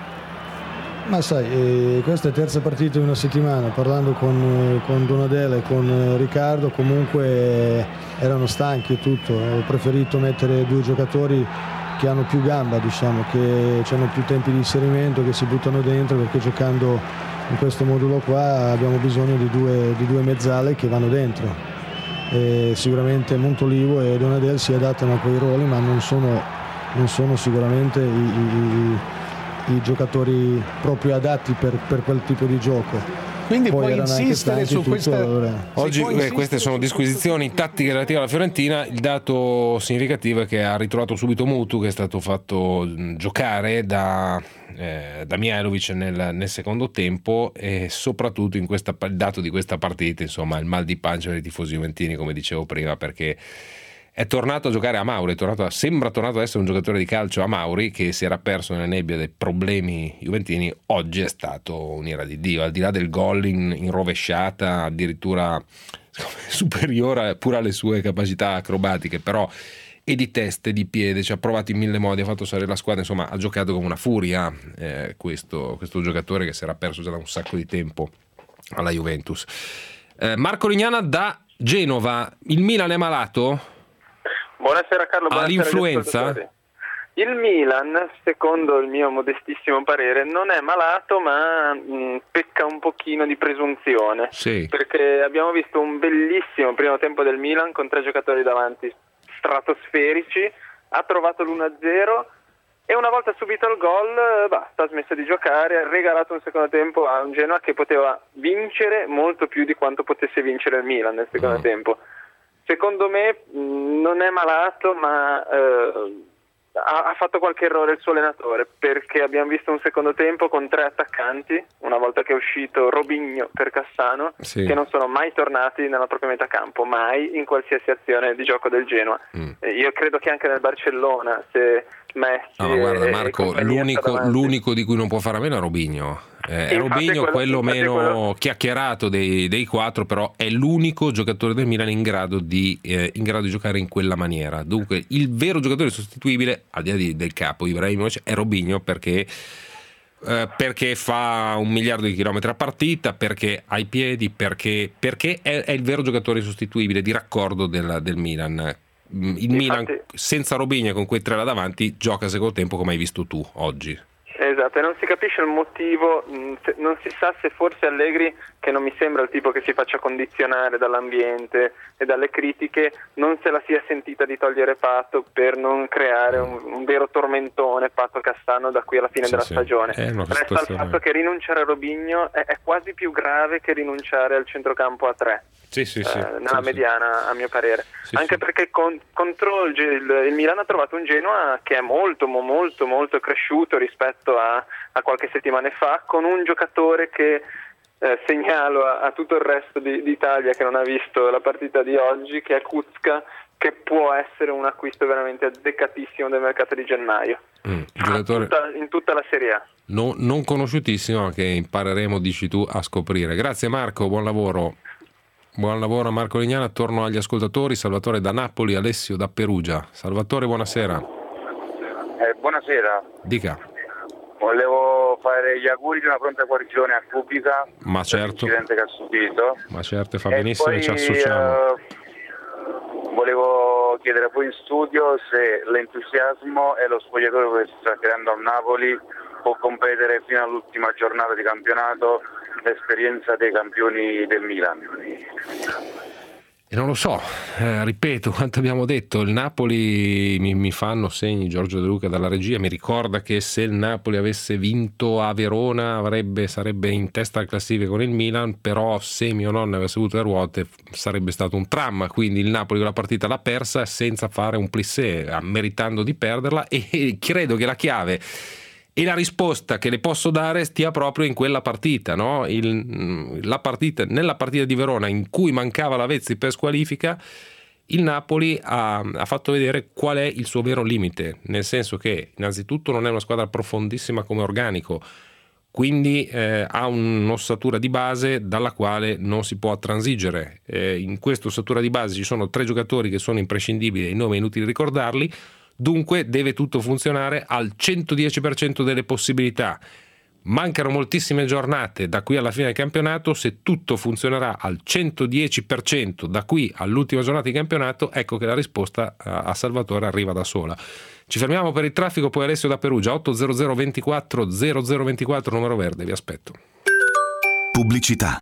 Ma sai, eh, questa è terza partita in una settimana, parlando con, eh, con Donadel e con eh, Riccardo, comunque eh, erano stanchi e tutto, ho preferito mettere due giocatori che hanno più gamba, diciamo, che hanno più tempi di inserimento, che si buttano dentro, perché giocando in questo modulo qua abbiamo bisogno di due, di due mezzale che vanno dentro. E sicuramente Montolivo e Donadel si adattano a quei ruoli, ma non sono, non sono sicuramente i, i, i giocatori proprio adatti per, per quel tipo di gioco. Quindi Poi puoi insistere su tutto, questa... allora... Oggi eh, queste sono disquisizioni tattiche relative alla Fiorentina. Il dato significativo è che ha ritrovato subito Mutu, che è stato fatto giocare da, eh, da Mihajlovic nel, nel secondo tempo, e soprattutto in questa, il dato di questa partita, insomma, il mal di pancia dei tifosi juventini, come dicevo prima, perché è tornato a giocare a Mauri, è tornato a, sembra tornato ad essere un giocatore di calcio a Mauri, che si era perso nella nebbia dei problemi juventini. Oggi è stato un'ira di Dio, al di là del gol in, in rovesciata, addirittura superiore pure alle sue capacità acrobatiche, però e di testa e di piede, ci ha provato in mille modi, ha fatto salire la squadra, insomma ha giocato come una furia, eh, questo, questo giocatore che si era perso già da un sacco di tempo alla Juventus. eh, Marco Lignana da Genova, il Milan è malato? Buonasera Carlo, buonasera. Ha l'influenza? Il Milan, secondo il mio modestissimo parere, non è malato, ma mh, pecca un pochino di presunzione. Sì. Perché abbiamo visto un bellissimo primo tempo del Milan con tre giocatori davanti stratosferici, ha trovato l'uno a zero e una volta subito il gol, basta, ha smesso di giocare, ha regalato un secondo tempo a un Genoa che poteva vincere molto più di quanto potesse vincere il Milan nel secondo mm. tempo. Secondo me mh, non è malato, ma eh, ha, ha fatto qualche errore il suo allenatore, perché abbiamo visto un secondo tempo con tre attaccanti, una volta che è uscito Robinho per Cassano, sì. che non sono mai tornati nella propria metà campo, mai in qualsiasi azione di gioco del Genoa. Mm. Eh, io credo che anche nel Barcellona, se Messi... No, guarda Marco, l'unico, l'unico di cui non può fare a meno è Robinho. Eh, Robinho, quello, quello meno quello... chiacchierato dei, dei quattro, però è l'unico giocatore del Milan in grado di eh, in grado di giocare in quella maniera. Dunque il vero giocatore sostituibile, al di là di, del capo Ibrahimovic, è Robinho, perché eh, perché fa un miliardo di chilometri a partita, perché ha i piedi, perché, perché è, è il vero giocatore sostituibile di raccordo del, del Milan. Il Milan Infatti... senza Robinho, con quei tre là davanti, gioca secondo tempo come hai visto tu oggi. Esatto, e non si capisce il motivo, non si sa se forse Allegri, che non mi sembra il tipo che si faccia condizionare dall'ambiente e dalle critiche, non se la sia sentita di togliere Pato per non creare un, un vero tormentone Pato Cassano da qui alla fine sì, della sì. stagione. Resta il fatto che rinunciare a Robinho è, è quasi più grave che rinunciare al centrocampo a tre. Sì, sì, sì, eh, nella sì, mediana sì. a mio parere, sì, anche sì. perché con, contro il, il, il Milan ha trovato un Genoa che è molto molto molto cresciuto rispetto a, a qualche settimana fa, con un giocatore che eh, segnalo a, a tutto il resto di, d'Italia che non ha visto la partita di oggi, che è Kuzka, che può essere un acquisto veramente azzeccatissimo del mercato di gennaio. Mm, giocatore... tutta, in tutta la Serie A. No, non conosciutissimo, ma che impareremo, dici tu, a scoprire. Grazie Marco, buon lavoro. Buon lavoro a Marco Lignana. Torno agli ascoltatori. Salvatore da Napoli, Alessio da Perugia. Salvatore, buonasera. Eh, buonasera. Dica. Volevo fare gli auguri di una pronta guarigione a Kubica. Ma certo. L'incidente che ha subito. Ma certo, fa e benissimo poi, e ci associamo. Uh, volevo chiedere poi in studio se l'entusiasmo e lo spogliatoio che si sta creando a Napoli può competere fino all'ultima giornata di campionato l'esperienza dei campioni del Milan. E non lo so, eh, ripeto quanto abbiamo detto, il Napoli mi, mi fanno segni Giorgio De Luca dalla regia, mi ricorda che se il Napoli avesse vinto a Verona avrebbe, sarebbe in testa al classifica con il Milan, però se mio nonno avesse avuto le ruote sarebbe stato un tram, quindi il Napoli quella partita l'ha persa senza fare un plissé, meritando di perderla, e credo che la chiave e la risposta che le posso dare stia proprio in quella partita, no? Il, la partita nella partita di Verona in cui mancava la Vezzi per squalifica, il Napoli ha, ha fatto vedere qual è il suo vero limite, nel senso che innanzitutto non è una squadra profondissima come organico, quindi eh, ha un'ossatura di base dalla quale non si può transigere. Eh, in questa ossatura di base ci sono tre giocatori che sono imprescindibili, i nomi è inutile ricordarli, dunque deve tutto funzionare al centodieci per cento delle possibilità. Mancano moltissime giornate da qui alla fine del campionato, se tutto funzionerà al centodieci per cento da qui all'ultima giornata di campionato, ecco che la risposta a Salvatore arriva da sola. Ci fermiamo per il traffico, poi Alessio da Perugia, otto zero zero ventiquattro zero zero ventiquattro, numero verde, vi aspetto. Pubblicità.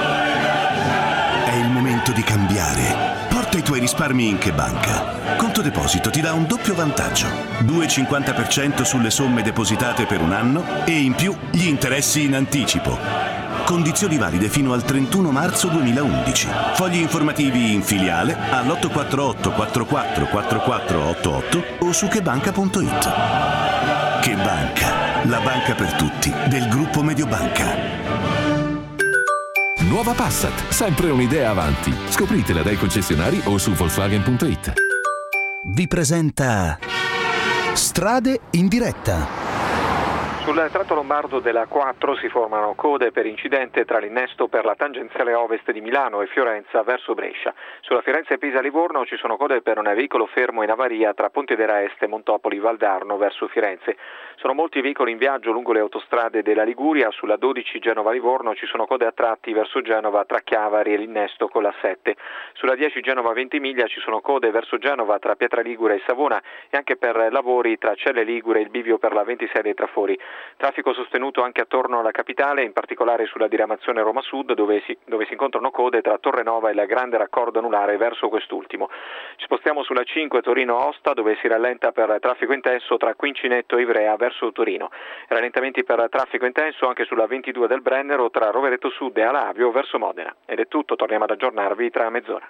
È il momento di cambiare. Porta i tuoi risparmi in Chebanca. Conto deposito ti dà un doppio vantaggio. due virgola cinquanta per cento sulle somme depositate per un anno e in più gli interessi in anticipo. Condizioni valide fino al trentuno marzo duemilaundici. Fogli informativi in filiale all'otto quattro otto quattro quattro quattro quattro otto otto o su chebanca punto it. Chebanca, la banca per tutti del gruppo Mediobanca. Nuova Passat, sempre un'idea avanti. Scopritela dai concessionari o su volkswagen punto it. Vi presenta Strade in diretta. Sul tratto lombardo della quattro si formano code per incidente tra l'innesto per la tangenziale ovest di Milano e Fiorenza verso Brescia. Sulla Firenze-Pisa-Livorno ci sono code per un veicolo fermo in avaria tra Pontedera Est e Montopoli-Valdarno verso Firenze. Sono molti veicoli in viaggio lungo le autostrade della Liguria. Sulla dodici Genova-Livorno ci sono code a tratti verso Genova tra Chiavari e l'innesto con la sette. Sulla dieci Genova-Ventimiglia ci sono code verso Genova tra Pietraligure e Savona e anche per lavori tra Celle Ligure e il bivio per la ventisei dei Trafori. Traffico sostenuto anche attorno alla capitale, in particolare sulla diramazione Roma Sud, dove si, dove si incontrano code tra Torre Nova e la grande raccordo anulare verso quest'ultimo. Ci spostiamo sulla cinque Torino-Osta, dove si rallenta per traffico intenso tra Quincinetto e Ivrea verso Torino. Rallentamenti per traffico intenso anche sulla ventidue del Brennero tra Rovereto Sud e Alavio verso Modena. Ed è tutto, torniamo ad aggiornarvi tra mezz'ora.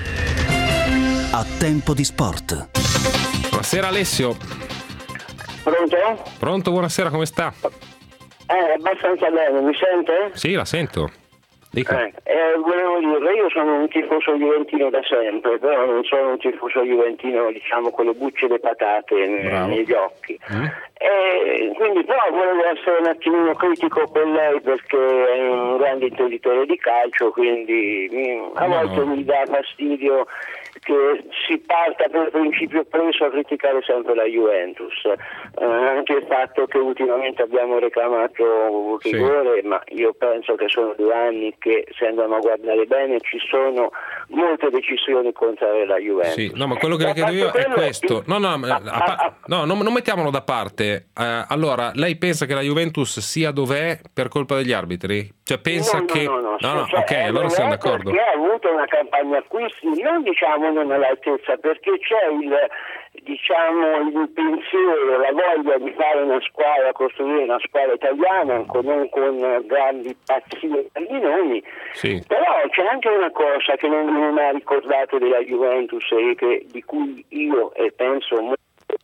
A tempo di sport. Buonasera Alessio. Pronto? Pronto, buonasera, come sta? Eh, abbastanza bene, mi sente? Sì, la sento. Dica. Eh, eh, volevo dire, io sono un tifoso juventino da sempre, però non sono un tifoso juventino, diciamo, con le bucce e patate Bravo. negli occhi. Mm. E quindi però volevo essere un attimino critico con lei perché è un grande intenditore di calcio, quindi mi, a No, volte no. mi dà fastidio che si parta per principio preso a criticare sempre la Juventus, eh, anche il fatto che ultimamente abbiamo reclamato rigore, sì. Ma io penso che sono due anni che, se andiamo a guardare bene, ci sono molte decisioni contrarie alla Juventus. Sì, no, ma quello che le chiedo io è questo. No, no, a, a, no non, non mettiamolo da parte. Uh, allora, lei pensa che la Juventus sia dov'è per colpa degli arbitri? Cioè pensa no, no, che no, no, no, no cioè, ok, allora siamo d'accordo. Perché ha avuto una campagna acquisti, non diciamo non all'altezza, perché c'è il diciamo il pensiero, la voglia di fare una squadra, costruire una squadra italiana con, non con grandi pazzie di nomi, sì. Però c'è anche una cosa che non mi ha ricordato della Juventus e che, di cui io e penso molto.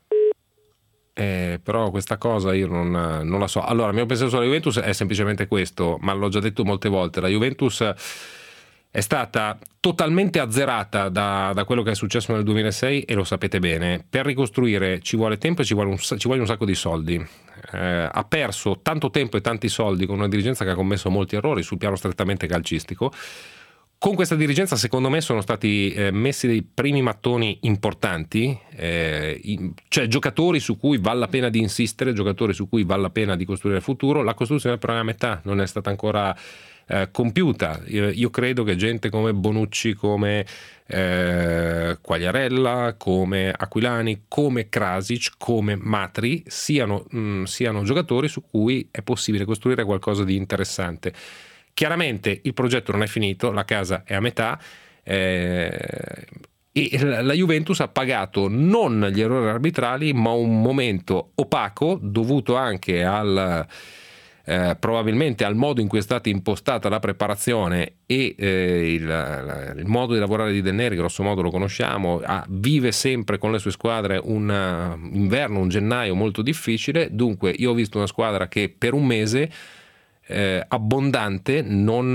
Eh, però questa cosa io non, non la so. Allora, il mio pensiero sulla Juventus è semplicemente questo, ma l'ho già detto molte volte. La Juventus è stata totalmente azzerata da, da quello che è successo nel duemilasei e lo sapete bene. Per ricostruire ci vuole tempo e ci vuole un, ci vuole un sacco di soldi. Eh, ha perso tanto tempo e tanti soldi con una dirigenza che ha commesso molti errori sul piano strettamente calcistico. Con questa dirigenza, secondo me, sono stati eh, messi dei primi mattoni importanti, eh, in, cioè giocatori su cui vale la pena di insistere, giocatori su cui vale la pena di costruire il futuro. La costruzione però è a metà, non è stata ancora eh, compiuta. Io, io credo che gente come Bonucci, come eh, Quagliarella, come Aquilani, come Krasic, come Matri siano, mh, siano giocatori su cui è possibile costruire qualcosa di interessante. Chiaramente il progetto non è finito, la casa è a metà eh, e la Juventus ha pagato non gli errori arbitrali ma un momento opaco dovuto anche al eh, probabilmente al modo in cui è stata impostata la preparazione e eh, il, il modo di lavorare di Del Neri, grosso modo lo conosciamo, ah, vive sempre con le sue squadre un uh, inverno, un gennaio molto difficile. Dunque io ho visto una squadra che per un mese eh, abbondante non,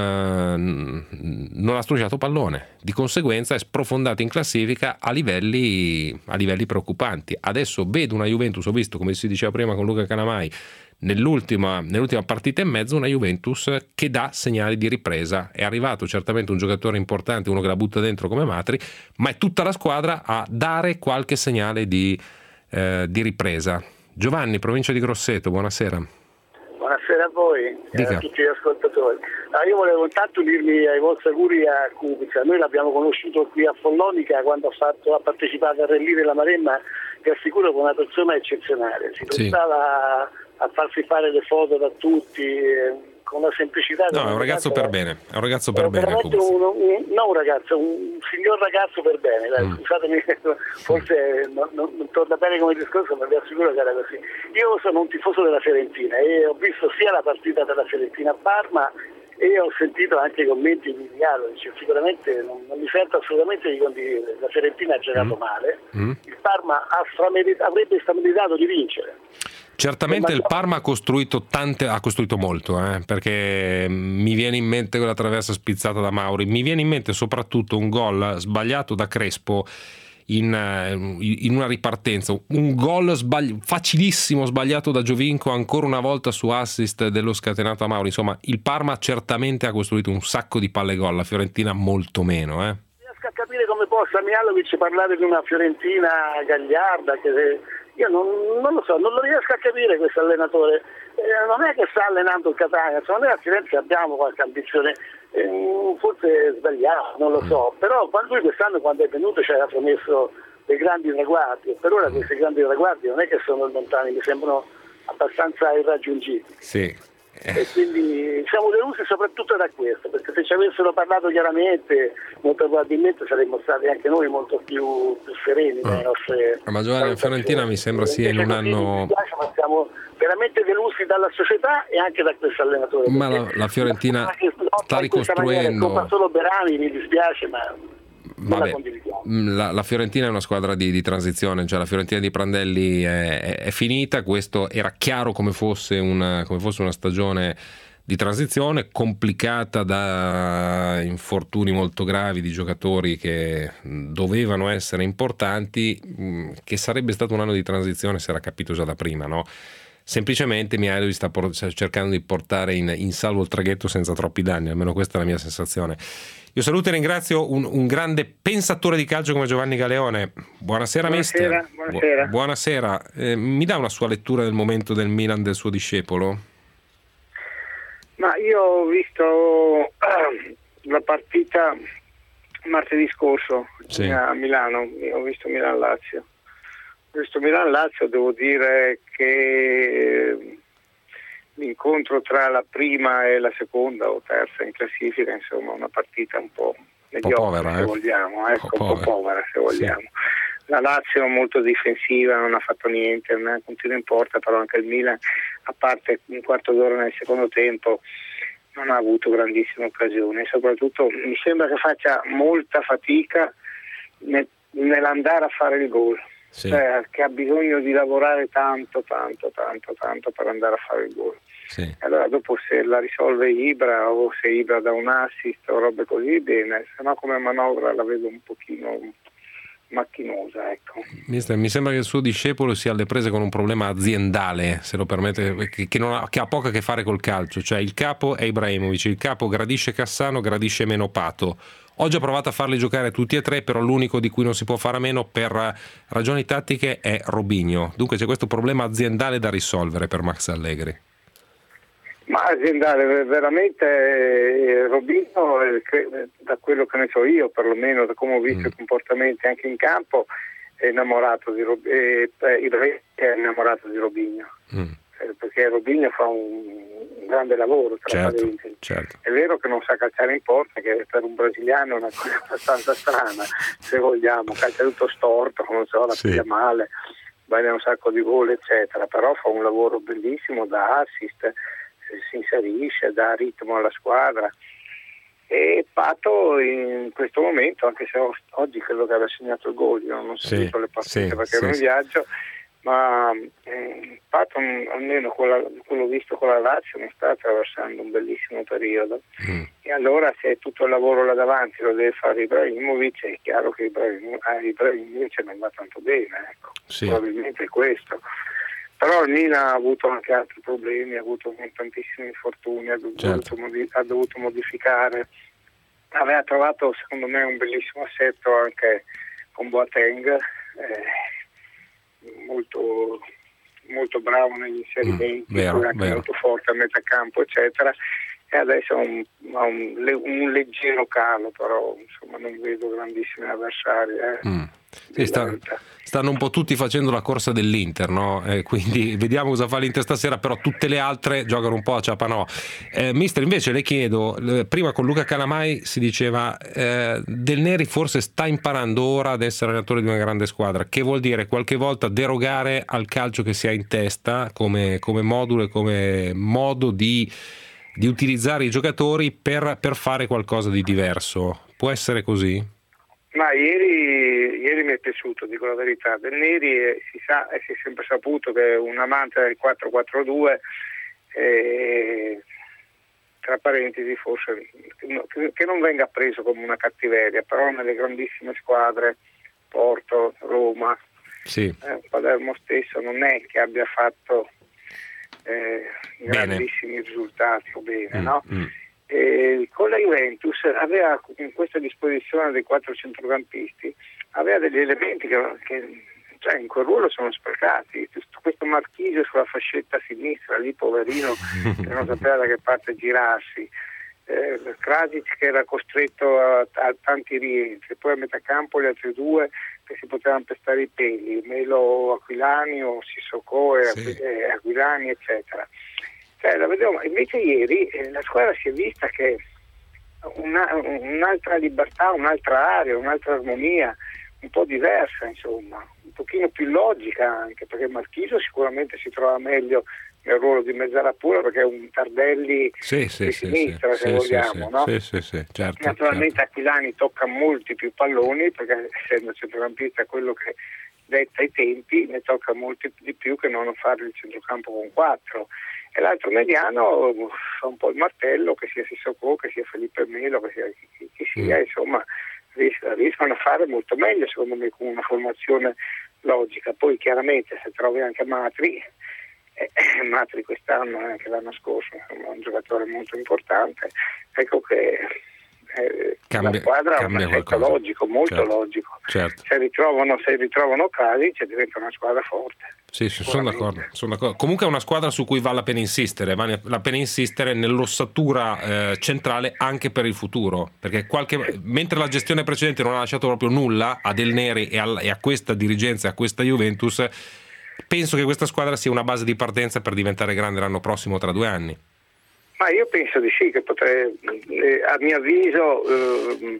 eh, non ha strusciato pallone, di conseguenza è sprofondato in classifica a livelli, a livelli preoccupanti. Adesso vedo una Juventus, ho visto come si diceva prima con Luca Canamai nell'ultima, nell'ultima partita e mezzo, una Juventus che dà segnali di ripresa. È arrivato certamente un giocatore importante, uno che la butta dentro come Matri, ma è tutta la squadra a dare qualche segnale di, eh, di ripresa. Giovanni, provincia di Grosseto, buonasera. Buonasera a voi e a tutti gli ascoltatori. Ah, io volevo intanto unirmi ai vostri auguri a Kubica. Noi l'abbiamo conosciuto qui a Follonica quando ha, fatto, ha partecipato al Rally della Maremma, che assicuro che è una persona eccezionale. Si Sì. prestava a farsi fare le foto da tutti eh, con una semplicità. No, è un ragazzo per bene, è un ragazzo per È bene. veramente Kubica. un, un, no un ragazzo, un signor ragazzo per bene, dai, Mm. scusatemi, forse non, non, non torna bene come discorso, ma vi assicuro che era così. Io sono un tifoso della Fiorentina e ho visto sia la partita della Fiorentina a Parma e ho sentito anche i commenti di dialogo, cioè, sicuramente non, non mi sento assolutamente di condividere. La Fiorentina ha giocato Mm. male, Mm. il Parma ha stramerita- avrebbe strameritato di vincere. Certamente il Parma ha costruito tante, ha costruito molto, eh, perché mi viene in mente quella traversa spizzata da Mauri, mi viene in mente soprattutto un gol sbagliato da Crespo in, in una ripartenza, un gol sbagli- facilissimo sbagliato da Giovinco ancora una volta su assist dello scatenato a Mauri. Insomma, il Parma certamente ha costruito un sacco di palle gol, la Fiorentina molto meno, eh. riesco a capire come possa Mihajlovic parlare di una Fiorentina gagliarda, che io non, non lo so, non lo riesco a capire questo allenatore. Eh, non è che sta allenando il Catania, secondo me a Firenze abbiamo qualche ambizione, eh, forse sbagliata, non lo so, però quando lui quest'anno quando è venuto ci aveva promesso dei grandi traguardi, e per ora questi grandi traguardi non è che sono lontani, mi sembrano abbastanza irraggiungibili. Sì. E quindi siamo delusi soprattutto da questo, perché se ci avessero parlato chiaramente molto probabilmente saremmo stati anche noi molto più, più sereni nelle nostre. Ma Giovanni, la Fiorentina mi sembra sia in un anno. Mi dispiace, ma siamo veramente delusi dalla società e anche da questo allenatore. Ma la, la Fiorentina sta ricostruendo. Fa solo Berani, mi dispiace, ma non la Vabbè, condividiamo. la, la Fiorentina è una squadra di, di transizione, cioè la Fiorentina di Prandelli è, è, è finita, questo era chiaro come fosse una, come fosse una stagione di transizione complicata da infortuni molto gravi di giocatori che dovevano essere importanti, che sarebbe stato un anno di transizione se era capito già da prima, no? Semplicemente Mihajlovic sta por- cercando di portare in, in salvo il traghetto senza troppi danni, almeno questa è la mia sensazione. Io saluto e ringrazio un, un grande pensatore di calcio come Giovanni Galeone. Buonasera, Buonasera, mister. buonasera. Bu- buonasera. Eh, mi dà una sua lettura del momento del Milan del suo discepolo? Ma io ho visto eh, la partita martedì scorso Sì. a Milano, ho visto Milan-Lazio. Ho visto Milan-Lazio, devo dire che l'incontro tra la prima e la seconda o terza in classifica, insomma, una partita un po' mediocre, povera, se eh? vogliamo, ecco, Un po' un po' povera se vogliamo. Sì. La Lazio molto difensiva, non ha fatto niente, non è un tiro in porta, però anche il Milan, a parte un quarto d'ora nel secondo tempo, non ha avuto grandissime occasioni e soprattutto mi sembra che faccia molta fatica nel, nell'andare a fare il gol. Sì. Cioè, che ha bisogno di lavorare tanto, tanto, tanto, tanto per andare a fare il gol. Sì. Allora dopo se la risolve Ibra o se Ibra dà un assist o robe così, bene, se no come manovra la vedo un pochino macchinosa, ecco. Mister, mi sembra che il suo discepolo sia alle prese con un problema aziendale, se lo permette, che, che, non ha, che ha poco a che fare col calcio. Cioè il capo è Ibrahimovic, il capo gradisce Cassano, gradisce meno Pato. Oggi ha provato a farli giocare tutti e tre, però l'unico di cui non si può fare a meno per ragioni tattiche è Robinho. Dunque c'è questo problema aziendale da risolvere per Max Allegri. Ma aziendale, veramente eh, Robinho, eh, cre- da quello che ne so io, perlomeno da come ho visto mm. i comportamenti anche in campo, è innamorato di Rob- eh, eh, è innamorato di Robinho. Mm. Eh, perché Robinho fa un, un grande lavoro tra certo, parenti. certo. È vero che non sa calciare in porta, che per un brasiliano è una cosa abbastanza strana, se vogliamo, calcia tutto storto, non so, la sì. piglia male, bagna un sacco di gol eccetera, però fa un lavoro bellissimo, da assist, si inserisce, dà ritmo alla squadra. E Pato in questo momento, anche se oggi credo che abbia segnato il gol, io non ho seguito sì, le partite sì, perché sì, ero in sì. viaggio, ma eh, Patton, almeno quello, quello visto con la Lazio, non sta attraversando un bellissimo periodo, mm. e allora se tutto il lavoro là davanti lo deve fare Ibrahimovic, è chiaro che Ibrahimovic, ah, Ibrahimovic non va tanto bene, ecco. Sì. Probabilmente è questo. Però il Milan ha avuto anche altri problemi, ha avuto tantissimi infortuni, ha dovuto, certo. modi- ha dovuto modificare, aveva trovato secondo me un bellissimo assetto anche con Boateng, eh, molto, molto bravo negli inserimenti, mm, vero, anche vero. molto forte a metà campo eccetera, e adesso ha un, ha un, un leggero calo, però insomma non vedo grandissimi avversari. Eh. Mm. Sì, sta, stanno un po' tutti facendo la corsa dell'Inter, no? Eh, quindi vediamo cosa fa l'Inter stasera, però tutte le altre giocano un po' a ciapanò. Eh, mister, invece le chiedo, eh, prima con Luca Calamai si diceva eh, Del Neri forse sta imparando ora ad essere allenatore di una grande squadra, che vuol dire qualche volta derogare al calcio che si ha in testa come, come modulo e come modo di, di utilizzare i giocatori per, per fare qualcosa di diverso. Può essere così? Ma ieri, ieri mi è piaciuto, dico la verità. Del Neri eh, si sa e si è sempre saputo che è un amante del quattro quattro due, eh, tra parentesi forse che non venga preso come una cattiveria, però nelle grandissime squadre, Porto, Roma, sì. eh, Palermo stesso, non è che abbia fatto eh, grandissimi risultati o bene, mm, no? Mm. E con la Juventus aveva in questa disposizione dei quattro centrocampisti, aveva degli elementi che, che cioè in quel ruolo sono sprecati. Questo Marchisio sulla fascetta sinistra, lì poverino, che non sapeva da che parte girarsi, eh, Krasic che era costretto a, a tanti rientri, poi a metà campo gli altri due che si potevano pestare i peli, Melo Aquilani o Sissoko e sì. Aquilani eccetera. Cioè, la vedevo, invece ieri eh, la squadra si è vista che una, un'altra libertà, un'altra area, un'altra armonia, un po' diversa, insomma, un pochino più logica anche, perché Marchisio sicuramente si trova meglio nel ruolo di mezzala pura, perché è un Tardelli sì, sì, di sì, sinistra, sì, se sì, vogliamo, sì, no? Sì, sì, sì, certo, naturalmente certo. Aquilani tocca molti più palloni, perché essendo centrocampista quello che detta i tempi, ne tocca molti di più che non fare il centrocampo con quattro. E l'altro mediano fa un po' il martello, che sia Sissoko, che sia Felipe Melo, che sia chi, chi sia, mm. insomma riescono a fare molto meglio secondo me con una formazione logica. Poi chiaramente se trovi anche Matri, eh, Matri quest'anno e anche l'anno scorso è un giocatore molto importante, ecco che eh, cambia, la squadra ha un assetto logico, molto certo, logico. Certo. Se ritrovano, se ritrovano Krasic diventa una squadra forte. Sì, sono d'accordo, sono d'accordo. Comunque è una squadra su cui vale la pena insistere, vale la pena insistere nell'ossatura eh, centrale anche per il futuro, perché qualche, mentre la gestione precedente non ha lasciato proprio nulla a Del Neri e a, e a questa dirigenza, a questa Juventus, penso che questa squadra sia una base di partenza per diventare grande l'anno prossimo, tra due anni. Ma io penso di sì, che potrei, eh, a mio avviso eh,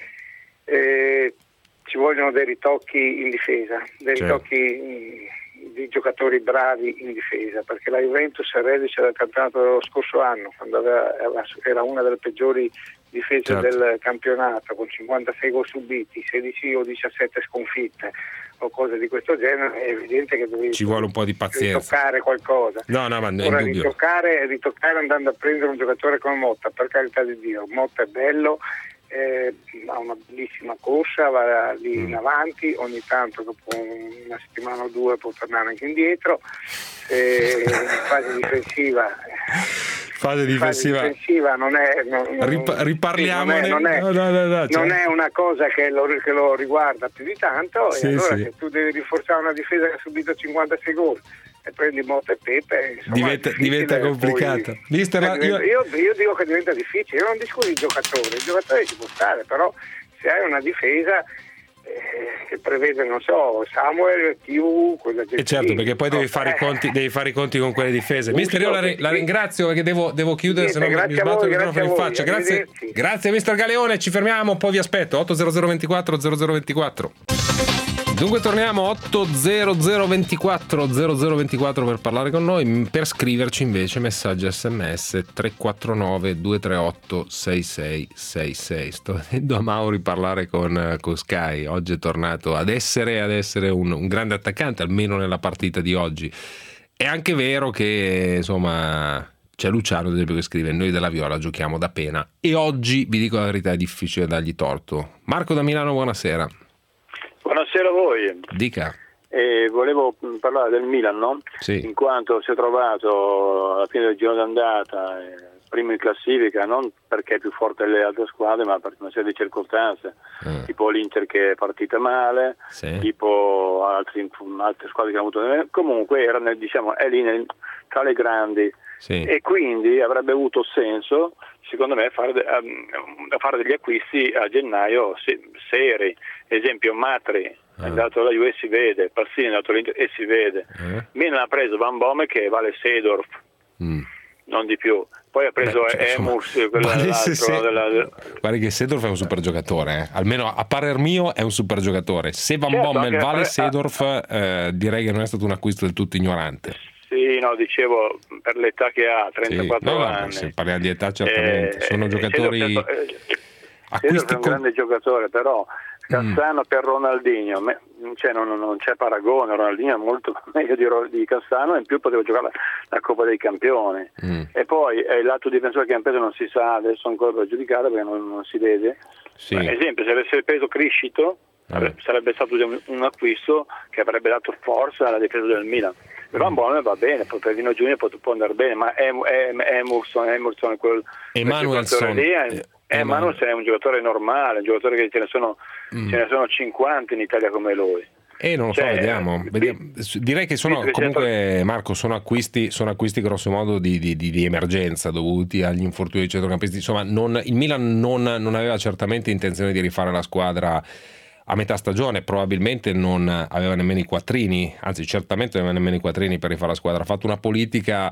eh, ci vogliono dei ritocchi in difesa, dei certo. ritocchi di giocatori bravi in difesa, perché la Juventus è reduce dal campionato dello scorso anno, quando aveva, era una delle peggiori difese certo. del campionato, con cinquantasei gol subiti, sedici o diciassette sconfitte o cose di questo genere. È evidente che dovevi ci vuole un po' di pazienza, ritoccare qualcosa. No, no, ma ora ritoccare, ritoccare andando a prendere un giocatore come Motta, per carità di Dio, Motta è bello, eh, ha una bellissima corsa, va lì mm. in avanti, ogni tanto dopo una settimana o due può tornare anche indietro, eh, in fase difensiva fase difensiva, fase difensiva non è non, Rip- riparliamone non è, non, è, no, no, no, cioè. non è una cosa che lo, che lo riguarda più di tanto, sì, e allora sì. se tu devi rinforzare una difesa che ha subito cinquantasei gol e prendi Motta e Pepe, insomma, diventa, diventa complicata. Poi, Mister, eh, io... Io, io dico che diventa difficile, io non discuto il giocatore, il giocatore ci può stare, però se hai una difesa eh, che prevede, non so, Samuel, Tiu, quella gente. E certo, perché poi devi fare, eh. i conti, devi fare i conti con quelle difese. Uso, Mister, io la, la ringrazio perché devo, devo chiudere, se no mi sbatto il microfono in faccia. Grazie, grazie Mister Galeone, ci fermiamo, poi vi aspetto. otto zero zero ventiquattro zero zero ventiquattro. Dunque torniamo otto zero zero ventiquattro zero zero ventiquattro per parlare con noi, per scriverci invece messaggi sms tre quattro nove due tre otto sei sei sei sei. Sto vedendo a Mauri parlare con, con Sky, oggi è tornato ad essere, ad essere un, un grande attaccante, almeno nella partita di oggi. È anche vero che insomma c'è Luciano ad esempio che scrive: noi della Viola giochiamo da pena e oggi vi dico la verità è difficile dargli torto. Marco da Milano, buonasera. Buonasera a voi. Dica. Eh, volevo parlare del Milan, no? Sì. In quanto si è trovato alla fine del giro d'andata eh, primo in classifica, non perché è più forte delle altre squadre, ma per una serie di circostanze, mm. tipo l'Inter che è partita male, sì. tipo altri, altre squadre che hanno avuto. Comunque era nel, diciamo, è lì nel, tra le grandi. Sì. E quindi avrebbe avuto senso, secondo me, fare, de- fare degli acquisti a gennaio se- seri. Esempio, Matri ah. è andato alla Juve e si vede, Passini è andato all'Inter e si vede. Eh? Milan ha preso Van Bommel che vale Seedorf, mm. non di più. Poi ha preso Beh, cioè, Emurs, vale se, della... guarda che Seedorf è un super giocatore, eh. almeno a parer mio è un super giocatore. Se Van certo, Bommel vale pre- Seedorf, eh, direi che non è stato un acquisto del tutto ignorante. Sì, no, dicevo per l'età che ha, trentaquattro sì, no, anni. Se parliamo di età, certamente. Eh, Sono giocatori. Seedorf è un con... grande giocatore, però Cassano mm. per Ronaldinho, me, cioè non, non c'è paragone. Ronaldinho è molto meglio di, di Cassano e in più poteva giocare la, la Coppa dei Campioni. Mm. E poi eh, il lato difensore che ha preso non si sa adesso ancora per giudicare perché non, non si vede. Sì. Per esempio, se avesse preso Criscito mm. sarebbe stato un, un acquisto che avrebbe dato forza alla difesa del Milan. Però Van Bommel va bene, poi Perdino Junior può, può andare bene, ma Emerson è quel Emanuelson lì è, Emanuelson è un giocatore normale, un giocatore che ce ne sono, mm. ce ne sono cinquanta in Italia come lui. E non lo cioè, so, vediamo. vediamo. Direi che sono comunque, Marco, sono acquisti, sono acquisti grosso modo di, di, di emergenza dovuti agli infortuni dei centrocampisti. Insomma, non, il Milan non, non aveva certamente intenzione di rifare la squadra a metà stagione, probabilmente non aveva nemmeno i quattrini, anzi certamente non aveva nemmeno i quattrini per rifare la squadra. Ha fatto una politica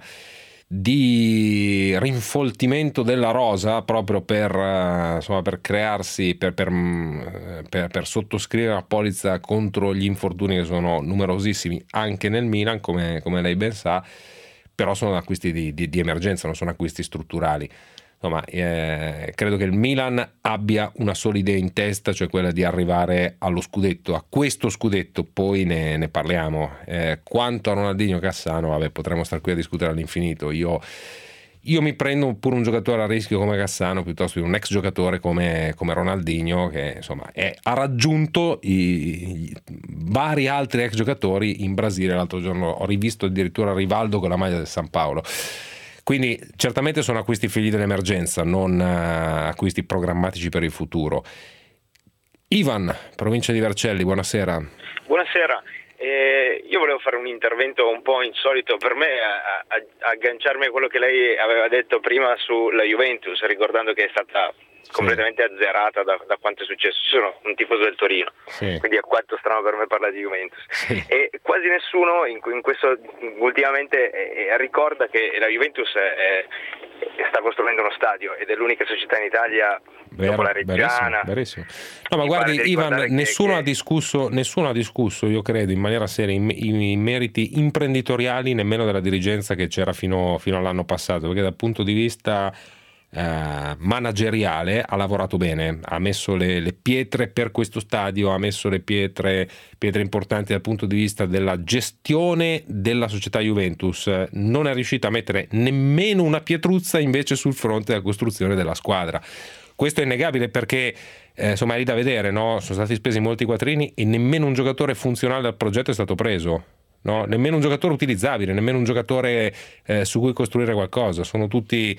di rinfoltimento della rosa proprio per, insomma, per crearsi, per, per, per, per sottoscrivere la polizza contro gli infortuni che sono numerosissimi anche nel Milan, come, come lei ben sa, però sono acquisti di, di, di emergenza, non sono acquisti strutturali. Insomma, eh, credo che il Milan abbia una sola idea in testa, cioè quella di arrivare allo scudetto, a questo scudetto, poi ne, ne parliamo. Eh, quanto a Ronaldinho Cassano, vabbè, potremmo stare qui a discutere all'infinito. Io, io mi prendo pure un giocatore a rischio come Cassano piuttosto che un ex giocatore come, come Ronaldinho, che insomma è, ha raggiunto i, i vari altri ex giocatori in Brasile. L'altro giorno ho rivisto addirittura Rivaldo con la maglia del San Paolo. Quindi certamente sono acquisti figli dell'emergenza, non uh, acquisti programmatici per il futuro. Ivan, provincia di Vercelli, buonasera. Buonasera, eh, io volevo fare un intervento un po' insolito per me, a, a, agganciarmi a quello che lei aveva detto prima sulla Juventus, ricordando che è stata completamente azzerata da, da quanto è successo. Io sono un tifoso del Torino, sì. Quindi è quanto strano per me parlare di Juventus, sì. E quasi nessuno in, in questo ultimamente eh, ricorda che la Juventus è, è, sta costruendo uno stadio ed è l'unica società in Italia Vero, dopo la Reggiana. Verissimo, verissimo. No, ma guardi Ivan, nessuno, che, ha discusso, nessuno ha discusso, io credo, in maniera seria i, i, i meriti imprenditoriali nemmeno della dirigenza che c'era fino, fino all'anno passato, perché dal punto di vista Uh, manageriale ha lavorato bene, ha messo le, le pietre per questo stadio, ha messo le pietre, pietre importanti dal punto di vista della gestione della società Juventus. Non è riuscita a mettere nemmeno una pietruzza invece sul fronte della costruzione della squadra. Questo è innegabile perché eh, insomma è lì da vedere, no? Sono stati spesi molti quattrini e nemmeno un giocatore funzionale al progetto è stato preso, no? Nemmeno un giocatore utilizzabile, nemmeno un giocatore eh, su cui costruire qualcosa. Sono tutti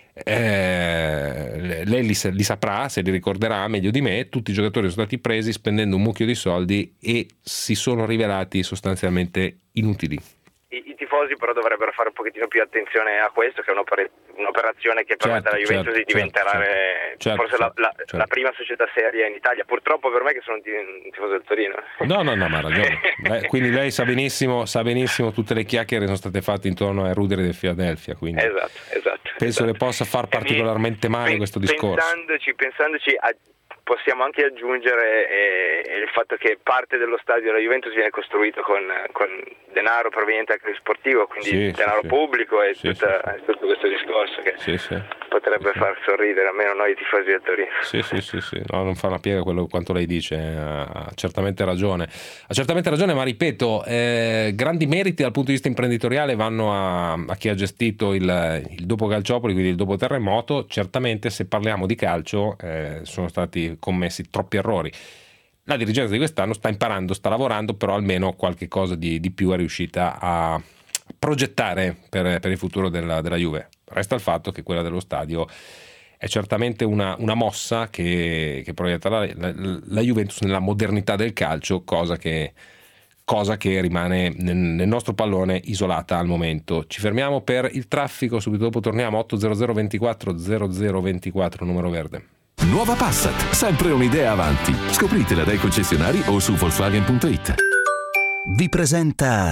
Eh, lei li, li saprà, se li ricorderà meglio di me, tutti i giocatori sono stati presi spendendo un mucchio di soldi e si sono rivelati sostanzialmente inutili. I, i tifosi però dovrebbero fare un pochettino più attenzione a questo, che è un'oper- un'operazione che permette certo, alla Juventus certo, di diventare certo, forse certo, la, la, certo. la prima società seria in Italia, purtroppo per me che sono un, t- un tifoso del Torino. No, no, no, ma ha ragione. Beh, quindi lei sa benissimo, sa benissimo tutte le chiacchiere che sono state fatte intorno ai Ruderi del Philadelphia, quindi esatto, esatto. penso esatto. che possa far particolarmente male mi, questo discorso. Pensandoci, pensandoci a possiamo anche aggiungere eh, il fatto che parte dello stadio della Juventus viene costruito con, con denaro proveniente dal sportivo, quindi sì, denaro sì, pubblico e sì, tutta, sì. tutto questo discorso che sì, sì. potrebbe far sorridere almeno noi tifosi del Torino. Sì, sì, sì, sì. No, non fa una piega quello quanto lei dice, ha certamente ragione. Ha certamente ragione, ma ripeto, eh, grandi meriti dal punto di vista imprenditoriale vanno a, a chi ha gestito il, il dopo Calciopoli, quindi il dopo terremoto. Certamente se parliamo di calcio eh, sono stati commessi troppi errori. La dirigenza di quest'anno sta imparando, sta lavorando, però almeno qualche cosa di, di più è riuscita a progettare per, per il futuro della, della Juve. Resta il fatto che quella dello stadio è certamente una, una mossa che, che proietta la, la, la Juventus nella modernità del calcio, cosa che, cosa che rimane nel, nel nostro pallone isolata al momento. Ci fermiamo per il traffico, subito dopo torniamo. Otto zero zero ventiquattro zero zero ventiquattro, numero verde. Nuova Passat, sempre un'idea avanti. Scopritela dai concessionari o su Volkswagen punto it. Vi presenta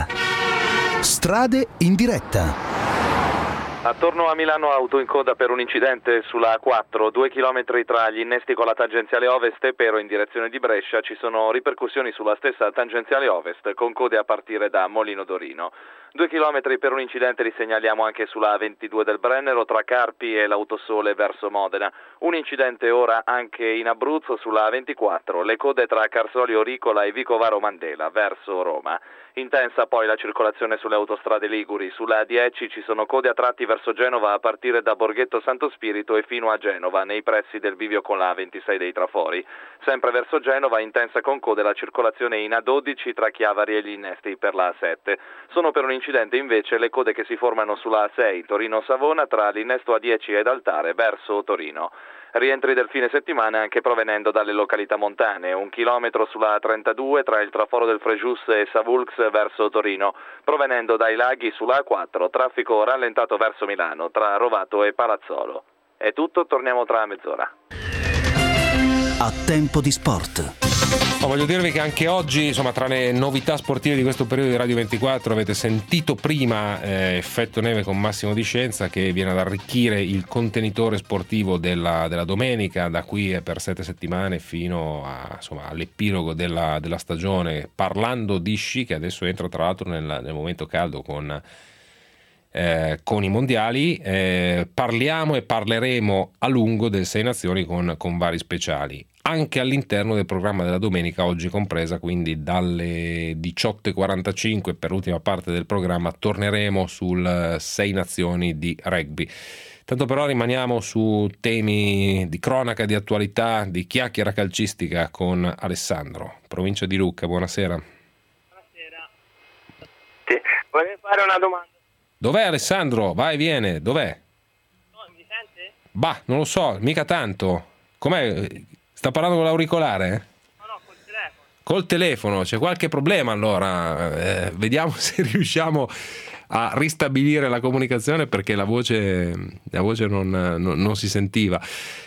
Strade in diretta. Attorno a Milano auto in coda per un incidente sulla A quattro, due chilometri tra gli innesti con la tangenziale ovest e Pero in direzione di Brescia. Ci sono ripercussioni sulla stessa tangenziale ovest con code a partire da Molino d'Orino. Due chilometri per un incidente li segnaliamo anche sulla A ventidue del Brennero tra Carpi e l'Autosole verso Modena. Un incidente ora anche in Abruzzo sulla A ventiquattro, le code tra Carsolio Ricola e Vicovaro Mandela verso Roma. Intensa poi la circolazione sulle autostrade liguri. Sulla A dieci ci sono code a tratti verso Genova a partire da Borghetto Santo Spirito e fino a Genova, nei pressi del bivio con la A ventisei dei Trafori. Sempre verso Genova, intensa con code la circolazione in A dodici tra Chiavari e gli innesti per la A sette. Sono per un incidente invece le code che si formano sulla A sei Torino-Savona tra l'innesto A dieci ed Altare verso Torino. Rientri del fine settimana anche provenendo dalle località montane, un chilometro sulla A trentadue tra il traforo del Frejus e Savulx verso Torino, provenendo dai laghi sulla A quattro, traffico rallentato verso Milano tra Rovato e Palazzolo. È tutto, torniamo tra mezz'ora. A tempo di sport. Oh, voglio dirvi che anche oggi, insomma, tra le novità sportive di questo periodo di Radio ventiquattro avete sentito prima eh, Effetto Neve con Massimo Di Scienza, che viene ad arricchire il contenitore sportivo della, della domenica, da qui e per sette settimane fino a, insomma, all'epilogo della, della stagione, parlando di sci, che adesso entra tra l'altro nel, nel momento caldo con Eh, con i mondiali. Eh, parliamo e parleremo a lungo del Sei Nazioni con, con vari speciali anche all'interno del programma della domenica, oggi compresa, quindi dalle diciotto e quarantacinque per l'ultima parte del programma torneremo sul Sei Nazioni di rugby. Tanto però rimaniamo su temi di cronaca, di attualità, di chiacchiera calcistica con Alessandro, provincia di Lucca. Buonasera. Buonasera. Sì, volevo fare una domanda. Dov'è Alessandro? Vai, viene, dov'è? No, mi sente? Bah, non lo so, mica tanto. Com'è? Sta parlando con l'auricolare? No, no, col telefono. Col telefono, c'è qualche problema allora? Eh, vediamo se riusciamo a ristabilire la comunicazione, perché la voce, la voce non, non, non si sentiva.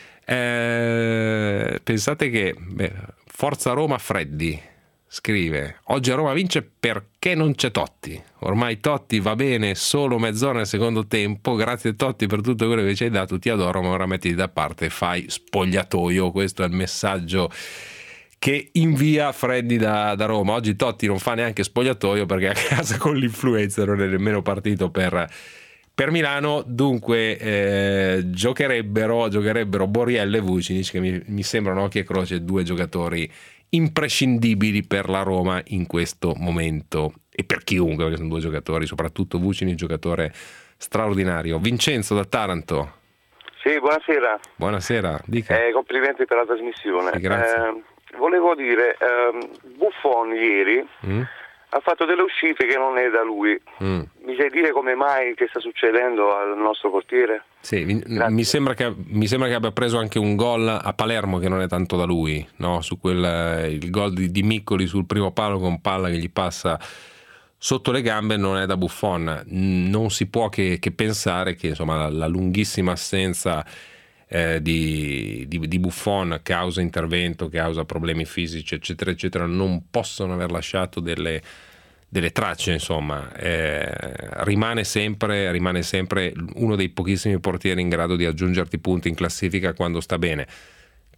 Eh, pensate che beh, Forza Roma Freddi scrive: oggi a Roma vince perché non c'è Totti. Ormai Totti va bene solo mezz'ora nel secondo tempo. Grazie Totti per tutto quello che ci hai dato, ti adoro, ma ora mettiti da parte e fai spogliatoio. Questo è il messaggio che invia Freddi da, da Roma. Oggi Totti non fa neanche spogliatoio perché a casa con l'influenza non è nemmeno partito per, per Milano. Dunque eh, giocherebbero, giocherebbero Borriello e Vucinic, che mi, mi sembrano occhi e croce due giocatori imprescindibili per la Roma in questo momento, e per chiunque, perché sono due giocatori, soprattutto Vucinic, giocatore straordinario. Vincenzo da Taranto. Sì, buonasera. Buonasera, dica. Eh, complimenti per la trasmissione. Sì, grazie. Eh, volevo dire, ehm, Buffon ieri Mm? ha fatto delle uscite che non è da lui. Mm. Mi sai dire come mai, che sta succedendo al nostro portiere? Sì, mi, mi, sembra che, mi sembra che abbia preso anche un gol a Palermo che non è tanto da lui, no? Su quel, il gol di, di Miccoli sul primo palo con palla che gli passa sotto le gambe non è da Buffon. Non si può che, che pensare che insomma la, la lunghissima assenza eh, di, di, di Buffon causa intervento, causa problemi fisici eccetera eccetera, non possono aver lasciato delle delle tracce, insomma. Eh, rimane sempre rimane sempre uno dei pochissimi portieri in grado di aggiungerti punti in classifica quando sta bene.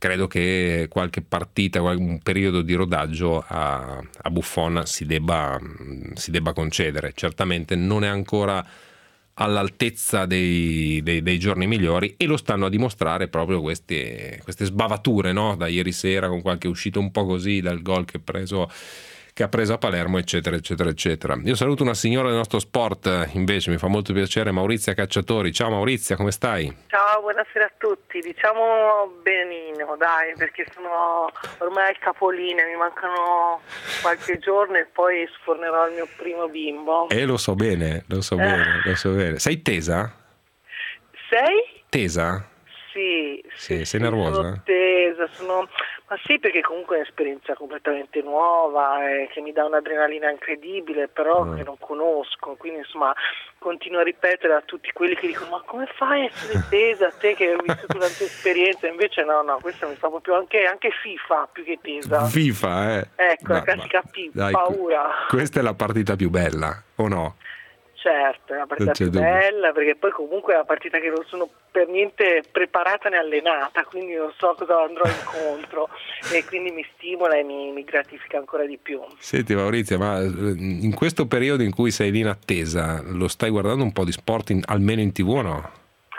credo che qualche partita, un periodo di rodaggio a, a Buffon si debba, si debba concedere. Certamente non è ancora all'altezza dei, dei, dei giorni migliori, e lo stanno a dimostrare proprio queste, queste sbavature, no? Da ieri sera, con qualche uscita un po' così, dal gol che ha preso che ha preso a Palermo, eccetera eccetera eccetera. Io saluto una signora del nostro sport, invece mi fa molto piacere, Maurizia Cacciatori. Ciao Maurizia, come stai? Ciao, buonasera a tutti. Diciamo benino, dai, perché sono ormai al capolinea, mi mancano qualche giorno e poi sfornerò il mio primo bimbo. Eh, lo so bene, lo so Eh. bene, lo so bene. Sei tesa? Sei? Tesa? Sì, Sì, sì, sei sì, nervosa? sono tesa, sono... ma sì, perché comunque è un'esperienza completamente nuova, eh, che mi dà un'adrenalina incredibile, però Mm. che non conosco, quindi insomma continuo a ripetere a tutti quelli che dicono: ma come fai a essere tesa, te che hai vissuto tante esperienze? Invece no, no, questa mi fa proprio anche, anche FIFA più che tesa. FIFA, eh? Ecco, la Ma- classica P, dai, paura. Questa è la partita più bella, o no? Certo, è una partita Non c'è più dubbio. bella, perché poi comunque è una partita che non sono per niente preparata né allenata, quindi non so cosa andrò incontro e quindi mi stimola e mi, mi gratifica ancora di più. Senti Maurizia, ma eh, in questo periodo in cui sei lì in attesa, lo stai guardando un po' di sport, in- almeno in tivù o no?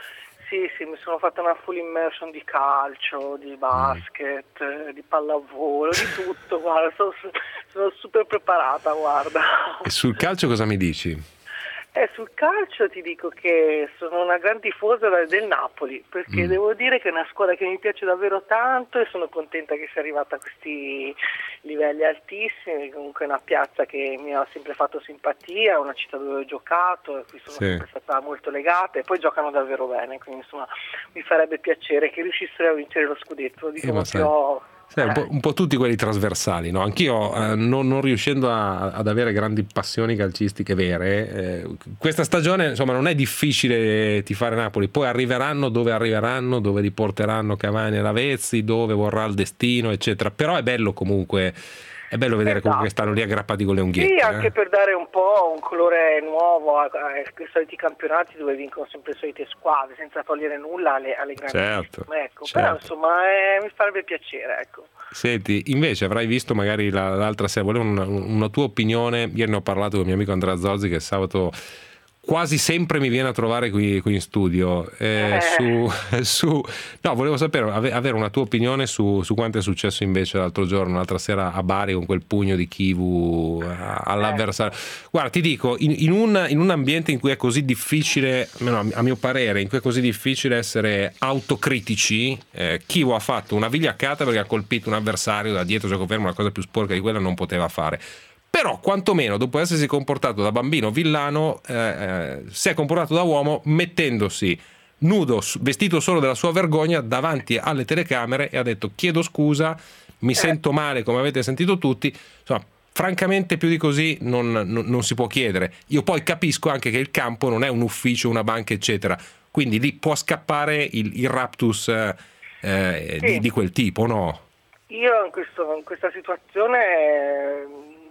Sì, sì, mi sono fatta una full immersion di calcio, di basket, eh, di pallavolo, di tutto, guarda, sono, sono super preparata, guarda. E sul calcio cosa mi dici? Eh, sul calcio ti dico che sono una gran tifosa da- del Napoli, perché Mm. devo dire che è una squadra che mi piace davvero tanto e sono contenta che sia arrivata a questi livelli altissimi. Comunque è una piazza che mi ha sempre fatto simpatia, una città dove ho giocato e cui sono Sì. sempre stata molto legata, e poi giocano davvero bene, quindi insomma mi farebbe piacere che riuscissero a vincere lo scudetto, lo dico Eh, ma sai- proprio... Sai, un, po', un po' tutti quelli trasversali, no? Anch'io, eh, non, non riuscendo a- ad avere grandi passioni calcistiche vere, eh, questa stagione insomma non è difficile tifare Napoli, poi arriveranno dove arriveranno, dove li porteranno Cavani e Lavezzi, dove vorrà il destino, eccetera. Però è bello comunque, è bello vedere comunque che stanno lì aggrappati con le unghiette. Sì, anche eh. per dare un po' un colore nuovo a, a, ai soliti campionati dove vincono sempre le solite squadre, senza togliere nulla alle, alle grandi. Certo, Ecco, certo. però insomma eh, mi farebbe piacere, ecco. Senti, invece avrai visto magari la- l'altra sera, volevo una, una tua opinione. Ieri ne ho parlato con il mio amico Andrea Zozzi, che sabato quasi sempre mi viene a trovare qui, qui in studio. Eh, Eh. su, su- no, volevo sapere, ave- avere una tua opinione su, su quanto è successo invece l'altro giorno, l'altra sera a Bari, con quel pugno di Kivu a- all'avversario. Guarda, ti dico, in, in un, in un ambiente in cui è così difficile, almeno a, a mio parere, in cui è così difficile essere autocritici, eh, Kivu ha fatto una vigliaccata perché ha colpito un avversario da dietro, gioco fermo, una cosa più sporca di quella non poteva fare. Però quantomeno dopo essersi comportato da bambino villano, eh, eh, si è comportato da uomo, mettendosi nudo, s- vestito solo della sua vergogna davanti alle telecamere, e ha detto: chiedo scusa, mi sento male come avete sentito tutti. Insomma, francamente più di così non, non- non si può chiedere. Io poi capisco anche che il campo non è un ufficio, una banca eccetera, quindi lì può scappare il, il raptus eh, eh, Sì. di, di quel tipo, no? Io in, questo, in questa situazione eh,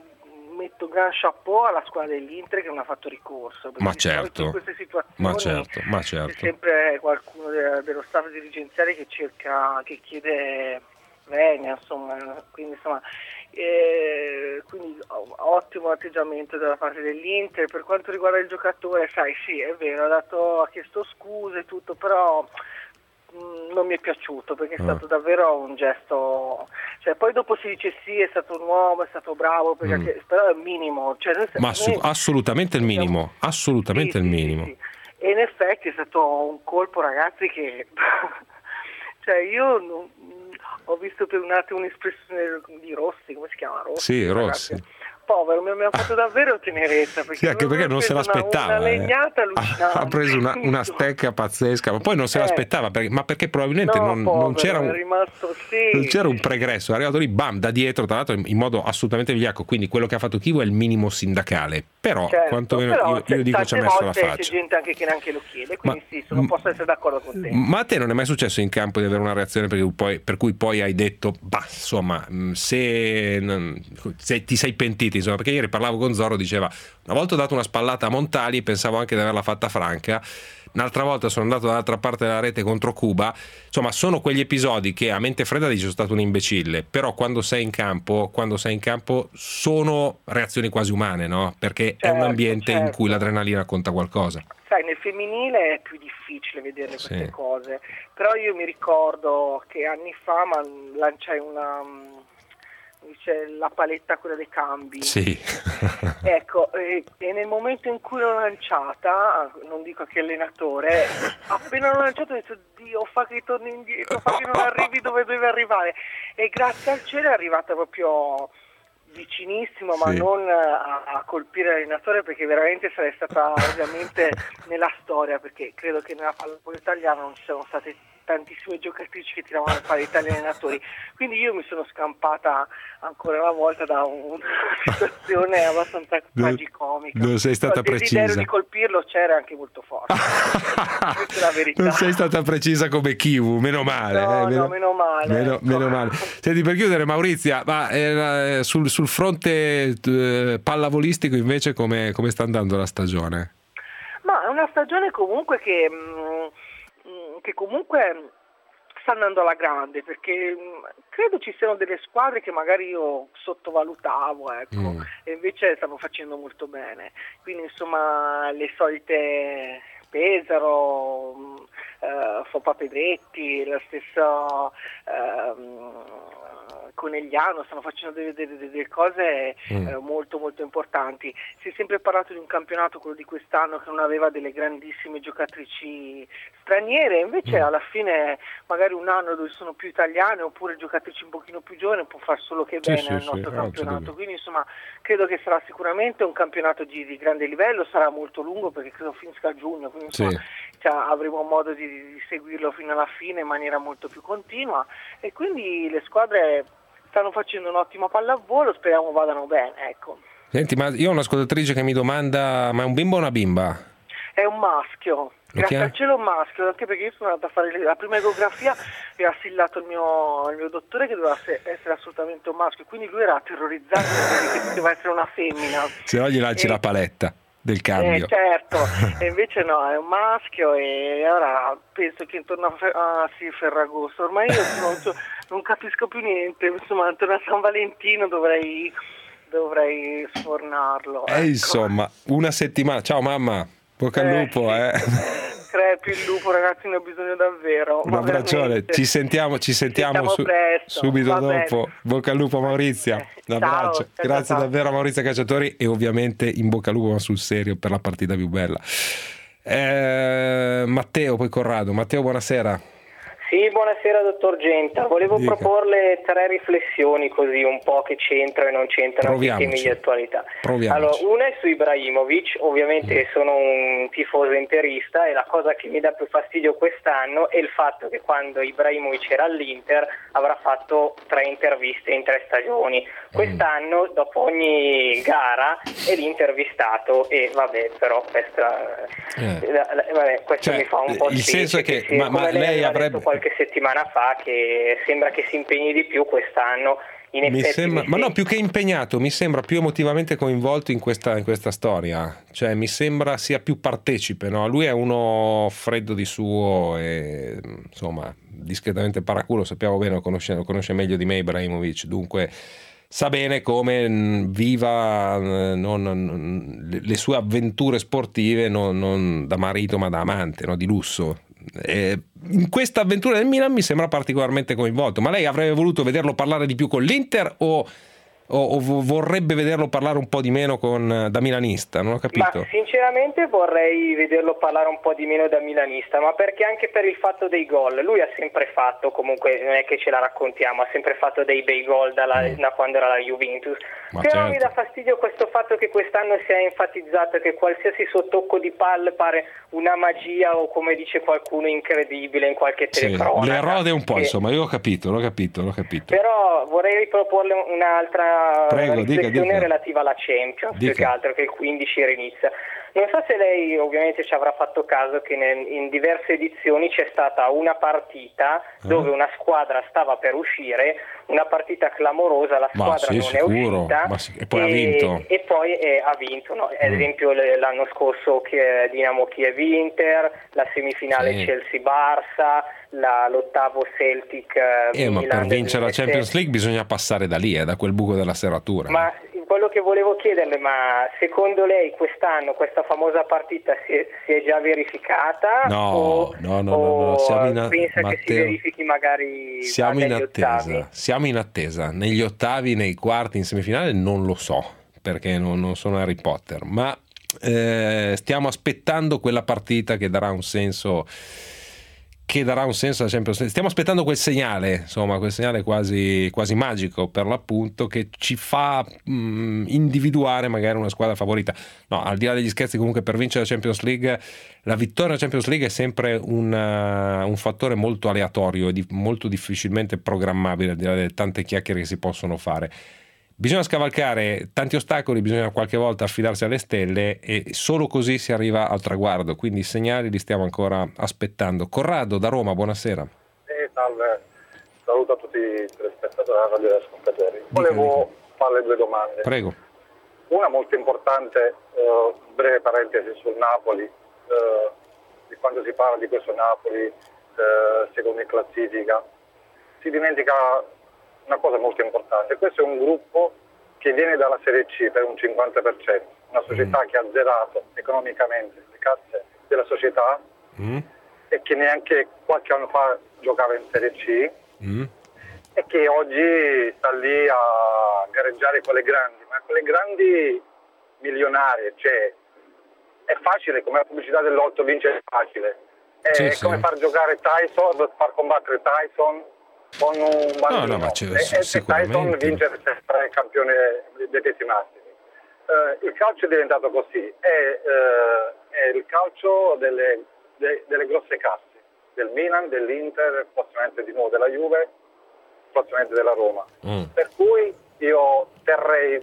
metto gran chapeau alla squadra dell'Inter che non ha fatto ricorso, perché Ma di solito certo, in queste situazioni ma certo, ma c'è certo. sempre qualcuno de- dello staff dirigenziale che cerca, che chiede venia, insomma, quindi insomma eh, quindi o- ottimo atteggiamento dalla parte dell'Inter. Per quanto riguarda il giocatore, sai, sì, è vero, ha, dato, ha chiesto scuse e tutto, però mh, non mi è piaciuto, perché è Ah. stato davvero un gesto, cioè poi dopo si dice sì, è stato un uomo, è stato bravo, perché Mm. però è il minimo, cioè, noi- Ma assu- noi- assolutamente il minimo, assolutamente il minimo. e in effetti è stato un colpo, ragazzi, che cioè io non- ho visto per un attimo un'espressione di Rossi, come si chiama? Rossi, Sì, ragazzi. Rossi. Povero, mi mi ha fatto davvero tenerezza, perché, Sì, anche perché non se ha preso l'aspettava. una, una eh. legnata allucinante. Ha preso una, una stecca pazzesca, ma poi non se Eh. l'aspettava, perché- ma perché probabilmente No, non, povero, non c'era è un, rimasto, sì. non c'era un pregresso, è arrivato lì, bam, da dietro, tra l'altro in, in modo assolutamente vigliacco, quindi quello che ha fatto Kivu è il minimo sindacale, però Certo, quantomeno però, io, cioè, io dico ci ha tante messo la volte c'è faccia. gente anche che neanche lo chiede, quindi Ma- sì, sono, posso essere d'accordo con te. Ma a te non è mai successo in campo di avere una reazione per cui poi, per cui poi hai detto, bah, insomma, mh, se, non- se ti sei pentito, peso, perché ieri parlavo con Zorro, diceva una volta ho dato una spallata a Montali e pensavo anche di averla fatta franca, un'altra volta sono andato dall'altra parte della rete contro Cuba. Insomma, sono quegli episodi che a mente fredda dici sono stato un imbecille, però quando sei in campo quando sei in campo sono reazioni quasi umane, no? Perché certo, è un ambiente certo. in cui l'adrenalina conta qualcosa. Sai, nel femminile è più difficile vedere sì. queste cose, però io mi ricordo che anni fa ma lanciai una dice la paletta, quella dei cambi. Sì. Ecco, e, e nel momento in cui l'ho lanciata, non dico che allenatore, appena l'ho lanciato ho detto Dio, fa che torni indietro, fa che non arrivi dove deve arrivare. E grazie al cielo è arrivata proprio vicinissimo, ma sì. non a, a colpire l'allenatore, perché veramente sarei stata ovviamente nella storia, perché credo che nella pallavolo italiana non ci sono state tantissime giocatrici che tiravano le palle agli allenatori, quindi io mi sono scampata ancora una volta da una situazione abbastanza tragicomica. Non sei stata il precisa. Il desiderio di colpirlo c'era anche molto forte. Questa è la verità. Non sei stata precisa come Kivu, meno male. No, eh, meno, no, meno male. Meno, ecco. meno male. Senti, per chiudere, Maurizia, ma eh, sul, sul fronte eh, pallavolistico invece come, come sta andando la stagione? Ma è una stagione comunque che mh, che comunque sta andando alla grande, perché credo ci siano delle squadre che magari io sottovalutavo, ecco, mm. e invece stanno facendo molto bene. Quindi insomma le solite Pesaro, eh, Fopa Pedretti, la stessa eh, Conegliano stanno facendo delle, delle, delle cose mm. eh, molto molto importanti. Si è sempre parlato di un campionato, quello di quest'anno, che non aveva delle grandissime giocatrici straniere, invece mm. alla fine magari un anno dove sono più italiane oppure giocatrici un pochino più giovani può far solo che bene sì, al sì, nostro sì, campionato. Quindi insomma credo che sarà sicuramente un campionato di, di grande livello, sarà molto lungo perché credo finisca a giugno, quindi insomma sì. cioè, avremo modo di, di seguirlo fino alla fine in maniera molto più continua, e quindi le squadre stanno facendo un'ottima pallavolo, speriamo vadano bene, ecco. Senti, ma io ho un'ascoltatrice che mi domanda, ma è un bimbo o una bimba? È un maschio. Grazie al cielo un maschio, anche perché io sono andata a fare la prima ecografia e ha sillato il mio, il mio dottore che doveva essere assolutamente un maschio, quindi lui era terrorizzato perché poteva essere una femmina. Se no gli lanci e... la paletta del cambio. Eh, certo, e invece no, è un maschio, e ora penso che intorno a Fer- ah, sì, Ferragosto, ormai io non, non capisco più niente, insomma intorno a San Valentino dovrei, dovrei sfornarlo. E ecco. Insomma, una settimana, ciao mamma. Bocca al lupo, eh. Crepi il lupo, ragazzi, ne ho bisogno davvero. Un abbraccione, ci sentiamo, ci sentiamo, ci sentiamo su, subito dopo. Bocca al lupo, Maurizia. Un abbraccio. Ciao, grazie ciao. davvero a Maurizia Cacciatori, e ovviamente in bocca al lupo, ma sul serio, per la partita più bella. Eh, Matteo, poi Corrado. Matteo, buonasera. Sì, buonasera dottor Genta. Volevo Dica. proporle tre riflessioni così un po' che c'entrano e non c'entrano con i temi di attualità. Allora, una è su Ibrahimovic, ovviamente mm. sono un tifoso interista, e la cosa che mi dà più fastidio quest'anno è il fatto che quando Ibrahimovic era all'Inter avrà fatto tre interviste in tre stagioni. Quest'anno, mm. dopo ogni gara, è l'intervistato, e vabbè, però questa, eh. vabbè, questo cioè, mi fa un po' il specie, senso è che, che ma, ma lei, lei avrebbe qualche settimana fa che sembra che si impegni di più quest'anno. In mi effetti sembra, mi ma no, più che impegnato, mi sembra più emotivamente coinvolto in questa, in questa storia, cioè mi sembra sia più partecipe, no? Lui è uno freddo di suo e insomma discretamente paraculo, sappiamo bene, lo conosce, lo conosce meglio di me Ibrahimovic, dunque sa bene come viva non, non, le sue avventure sportive non, non da marito ma da amante, no? Di lusso. Eh, in questa avventura del Milan mi sembra particolarmente coinvolto. Ma lei avrebbe voluto vederlo parlare di più con l'Inter o, o, o vorrebbe vederlo parlare un po' di meno con, da milanista? Non ho capito. Ma sinceramente vorrei vederlo parlare un po' di meno da milanista, ma perché anche per il fatto dei gol. Lui ha sempre fatto, comunque non è che ce la raccontiamo, ha sempre fatto dei bei gol dalla, mm. da quando era la Juventus. Ma però certo. Mi dà fastidio questo fatto che quest'anno si è enfatizzato che qualsiasi sottocco di palle pare una magia, o come dice qualcuno incredibile in qualche telecronaca. Sì, le rode un po', e... insomma, io ho capito, l'ho capito, l'ho capito. Però vorrei riproporle un'altra Prego, riflessione dica, dica. relativa alla Champions, Dica. più che altro, che il quindici inizia. Non so se lei ovviamente ci avrà fatto caso che ne, in diverse edizioni c'è stata una partita dove una squadra stava per uscire, una partita clamorosa, la squadra sì, non sicuro. è uscita Ma sì, e poi e, ha vinto. e poi è, ha vinto, no? Ad Mm. esempio le- l'anno scorso che Dinamo Kiev-Inter, la semifinale Sì. Chelsea-Barça, la, l'ottavo Celtic Eh, ma per vincere la Champions League bisogna passare da lì, eh, da quel buco della serratura. Ma quello che volevo chiederle, ma secondo lei quest'anno questa famosa partita si è, si è già verificata? No, o, no, no, no, o no, siamo in a- pensa che si Matteo, verifichi magari siamo in negli attesa, ottavi? siamo in attesa. Negli ottavi, nei quarti, in semifinale non lo so, perché non, non sono Harry Potter, ma eh, stiamo aspettando quella partita che darà un senso che darà un senso alla Champions League. Stiamo aspettando quel segnale, insomma, quel segnale quasi, quasi magico per l'appunto, che ci fa mh, individuare magari una squadra favorita. No, al di là degli scherzi, comunque per vincere la Champions League, la vittoria alla Champions League è sempre un, uh, un fattore molto aleatorio e di, molto difficilmente programmabile, al di là delle tante chiacchiere che si possono fare. Bisogna scavalcare tanti ostacoli, bisogna qualche volta affidarsi alle stelle e solo così si arriva al traguardo, quindi i segnali li stiamo ancora aspettando. Corrado da Roma, buonasera. Eh, salve, saluto a tutti i telespettatori della radio e ascoltatori. Volevo farle due domande. Prego. Una molto importante, eh, breve parentesi sul Napoli, eh, di quando si parla di questo Napoli eh, secondo in classifica, si dimentica una cosa molto importante. Questo è un gruppo che viene dalla Serie C per un cinquanta per cento, una società mm. che ha azzerato economicamente le casse della società mm. e che neanche qualche anno fa giocava in Serie C mm. e che oggi sta lì a gareggiare con le grandi, ma con le grandi milionarie, cioè è facile, come la pubblicità dell'Otto vincere è facile, è sì, come sì. far giocare Tyson, far combattere Tyson con un bambino, no, no, ma c'è, e, e Tyson vincere sempre campione dei pesi massimi. Uh, il calcio è diventato così, è, uh, è il calcio delle, de, delle grosse casse, del Milan, dell'Inter, prossimamente di nuovo della Juve, prossimamente della Roma. Mm. Per cui io terrei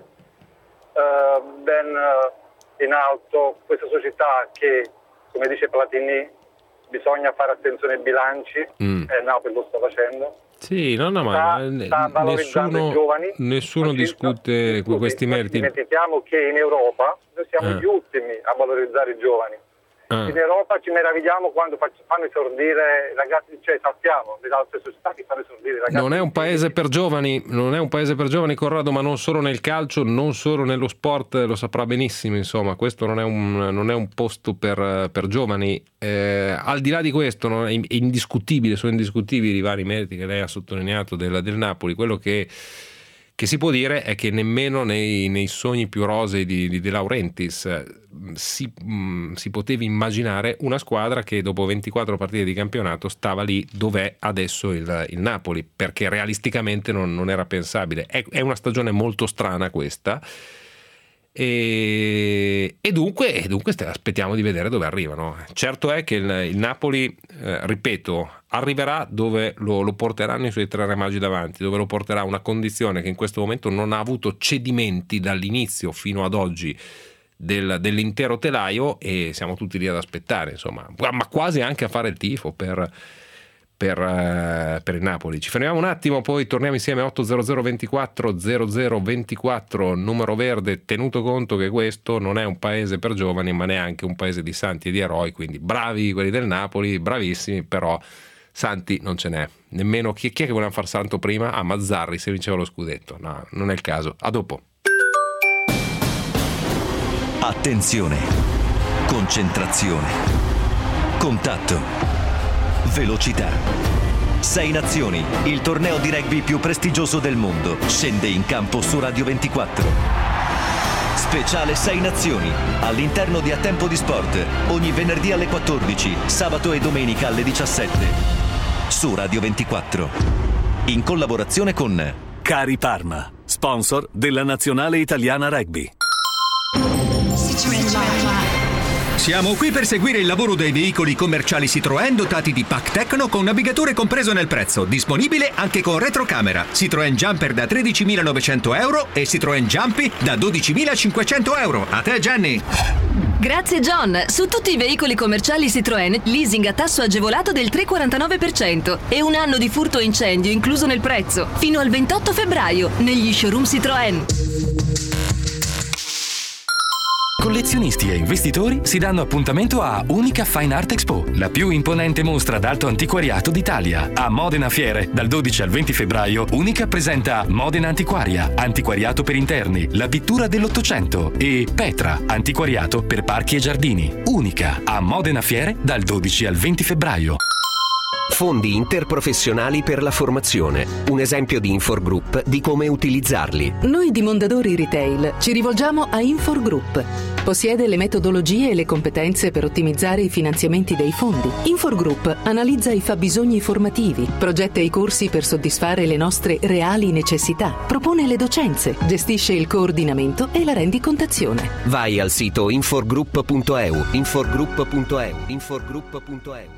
uh, ben uh, in alto questa società che, come dice Platini, bisogna fare attenzione ai bilanci, mm. e Napoli lo sta facendo. Sì, no, no, ma sta, sta nessuno, i giovani, nessuno discute scusi, questi meriti. Dimentichiamo che in Europa noi siamo eh. gli ultimi a valorizzare i giovani. Ah. In Europa ci meravigliamo quando fanno esordire i ragazzi, cioè sappiamo le altre società che fanno esordire i ragazzi. Non è un paese per giovani, non è un paese per giovani, Corrado, ma non solo nel calcio, non solo nello sport, lo saprà benissimo, insomma, questo non è un, non è un posto per, per giovani. Eh, al di là di questo, no, è indiscutibile, sono indiscutibili i vari meriti che lei ha sottolineato del, del Napoli. Quello che che si può dire è che nemmeno nei, nei sogni più rosei di, di De Laurentiis si, mh, si poteva immaginare una squadra che dopo ventiquattro partite di campionato stava lì dov'è adesso il, il Napoli, perché realisticamente non, non era pensabile. È, è una stagione molto strana questa e, e, dunque, e dunque aspettiamo di vedere dove arrivano. Certo è che il, il Napoli, eh, ripeto, arriverà dove lo, lo porteranno i suoi tre re magi davanti, dove lo porterà una condizione che in questo momento non ha avuto cedimenti dall'inizio fino ad oggi del, dell'intero telaio, e siamo tutti lì ad aspettare, insomma, ma quasi anche a fare il tifo per, per, uh, per il Napoli. Ci fermiamo un attimo, poi torniamo insieme. Otto zero zero ventiquattro zero zero ventiquattro, numero verde, tenuto conto che questo non è un paese per giovani ma neanche un paese di santi e di eroi, quindi bravi quelli del Napoli, bravissimi, però santi non ce n'è nemmeno. Chi, chi è che voleva far santo prima? Ah, Mazzarri, se vinceva lo scudetto. No, non è il caso. A dopo. Attenzione, concentrazione, contatto, velocità. Sei Nazioni, il torneo di rugby più prestigioso del mondo, scende in campo su Radio ventiquattro. Speciale Sei Nazioni, all'interno di A Tempo di Sport, ogni venerdì alle quattordici, sabato e domenica alle diciassette, su Radio ventiquattro, in collaborazione con Cari Parma, sponsor della Nazionale Italiana Rugby. Siamo qui per seguire il lavoro dei veicoli commerciali Citroën dotati di pack Tecno con navigatore compreso nel prezzo, disponibile anche con retrocamera. Citroën Jumper da tredicimilanovecento euro e Citroën Jumpy da dodicimilacinquecento euro. A te, Jenny! Grazie John, su tutti i veicoli commerciali Citroën leasing a tasso agevolato del tre virgola quarantanove per cento e un anno di furto e incendio incluso nel prezzo, fino al ventotto febbraio negli showroom Citroën. Collezionisti e investitori si danno appuntamento a Unica Fine Art Expo, la più imponente mostra d'alto antiquariato d'Italia. A Modena Fiere, dal dodici al venti febbraio, Unica presenta Modena Antiquaria, antiquariato per interni, la pittura dell'Ottocento e Petra, antiquariato per parchi e giardini. Unica, a Modena Fiere, dal dodici al venti febbraio. Fondi interprofessionali per la formazione. Un esempio di Inforgroup di come utilizzarli. Noi di Mondadori Retail ci rivolgiamo a Inforgroup. Possiede le metodologie e le competenze per ottimizzare i finanziamenti dei fondi. Inforgroup analizza i fabbisogni formativi, progetta i corsi per soddisfare le nostre reali necessità, propone le docenze, gestisce il coordinamento e la rendicontazione. Vai al sito inforgroup punto e u, inforgroup punto e u, inforgroup punto e u.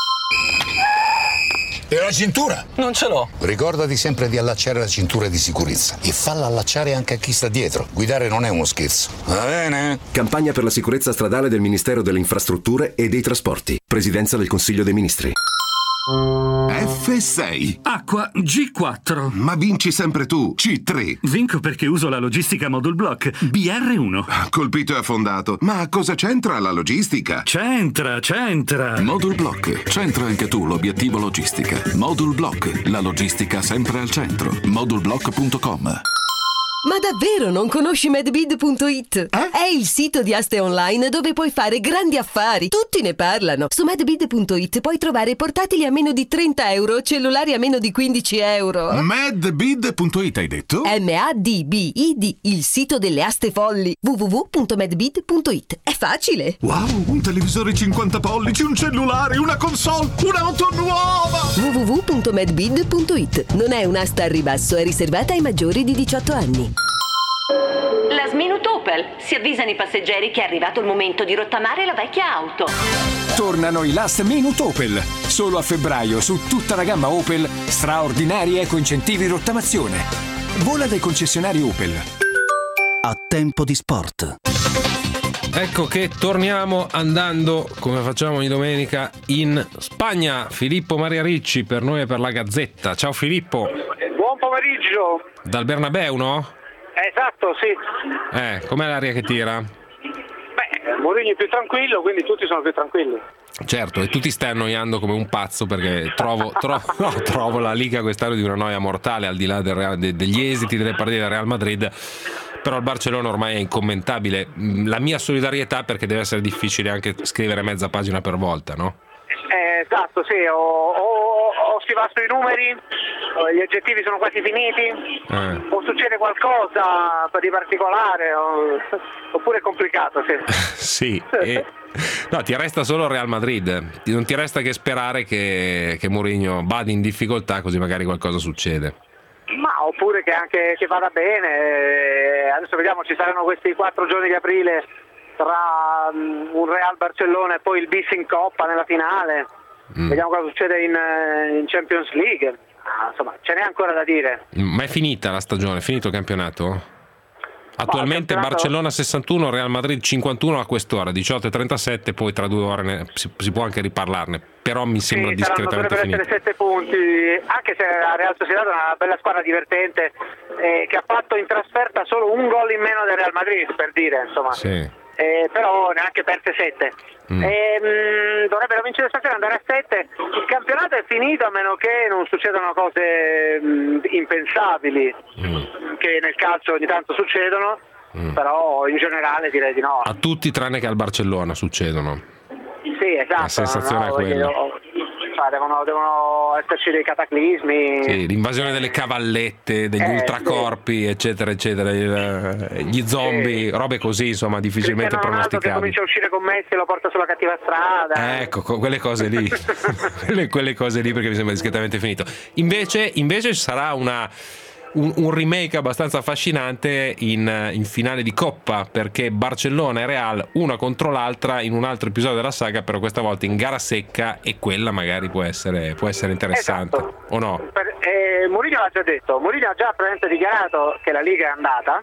E la cintura? Non ce l'ho. Ricordati sempre di allacciare la cintura di sicurezza e falla allacciare anche a chi sta dietro. Guidare non è uno scherzo. Va bene? Campagna per la sicurezza stradale del Ministero delle Infrastrutture e dei Trasporti. Presidenza del Consiglio dei Ministri. F sei. Acqua G quattro. Ma vinci sempre tu. C tre. Vinco perché uso la logistica Modul Block B R uno. Colpito e affondato. Ma cosa c'entra la logistica? C'entra, c'entra. Modul Block. C'entra anche tu l'obiettivo logistica. Modul Block. La logistica sempre al centro. modul block punto com. Ma davvero non conosci medbid punto it? Eh? È il sito di aste online dove puoi fare grandi affari. Tutti ne parlano. Su medbid punto it puoi trovare portatili a meno di trenta euro, cellulari a meno di quindici euro. medbid punto it hai detto? M A D B I D, il sito delle aste folli. w w w punto medbid punto it. È facile. Wow, un televisore cinquanta pollici, un cellulare, una console, un'auto nuova. w w w punto medbid punto it. Non è un'asta a ribasso, è riservata ai maggiori di diciotto anni. Last Minute Opel. Si avvisano i passeggeri che è arrivato il momento di rottamare la vecchia auto. Tornano i Last Minute Opel. Solo a febbraio su tutta la gamma Opel straordinari eco-incentivi rottamazione. Vola dai concessionari Opel. A tempo di sport. Ecco che torniamo andando, come facciamo ogni domenica, in Spagna. Filippo Maria Ricci per noi e per la Gazzetta. Ciao Filippo. Buon pomeriggio. Dal Bernabeu, no? Esatto, sì. Eh, com'è l'aria che tira? Beh, Mourinho è più tranquillo, quindi tutti sono più tranquilli. Certo, e tu ti stai annoiando come un pazzo perché trovo, trovo, no, trovo la Liga quest'anno di una noia mortale, al di là del Real, de, degli esiti delle partite del Real Madrid. Però il Barcellona ormai è incommentabile. La mia solidarietà, perché deve essere difficile anche scrivere mezza pagina per volta, no? Eh, esatto, sì, o, o, o si va sui numeri, gli aggettivi sono quasi finiti, eh. o succede qualcosa di particolare, o, oppure è complicato, sì. Sì, e, no, ti resta solo il Real Madrid, non ti resta che sperare che, che Mourinho vada in difficoltà, così magari qualcosa succede. Ma oppure che anche che vada bene. Adesso vediamo, ci saranno questi quattro giorni di aprile tra un Real Barcellona e poi il bis in Coppa nella finale. Mm. Vediamo cosa succede in, in Champions League. Ah, insomma, ce n'è ancora da dire. Ma è finita la stagione? È finito il campionato? Attualmente campionato... Barcellona sessantuno, Real Madrid cinquantuno a quest'ora, diciotto e trentasette, poi tra due ore ne... si, si può anche riparlarne, però mi sembra sì, discretamente finito. Dovrebbero essere sette punti, anche se la Real Sociedad è una bella squadra divertente, eh, che ha fatto in trasferta solo un gol in meno del Real Madrid, per dire, insomma. Sì. Eh, però neanche perse sette. Mm. E, mh, dovrebbero vincere stasera, andare a sette. Il campionato è finito a meno che non succedano cose mh, impensabili, mm. che nel calcio ogni tanto succedono, mm. però in generale direi di no. A tutti tranne che al Barcellona succedono. Sì, esatto. La sensazione no, è quella. Io, cioè, devono, devono esserci dei cataclismi. Sì, l'invasione delle cavallette, degli eh, ultracorpi, sì. eccetera, eccetera, gli zombie, sì. robe così, insomma, difficilmente pronosticabili. Che comincia a uscire con Messi e lo porta sulla cattiva strada. Ecco, quelle cose lì, quelle, quelle cose lì, perché mi sembra discretamente finito. Invece, invece sarà una... un, un remake abbastanza affascinante in, in finale di Coppa, perché Barcellona e Real una contro l'altra in un altro episodio della saga, però questa volta in gara secca, e quella magari può essere, può essere interessante, esatto. O no? Per, eh, Mourinho l'ha già detto, Mourinho ha già praticamente dichiarato che la Liga è andata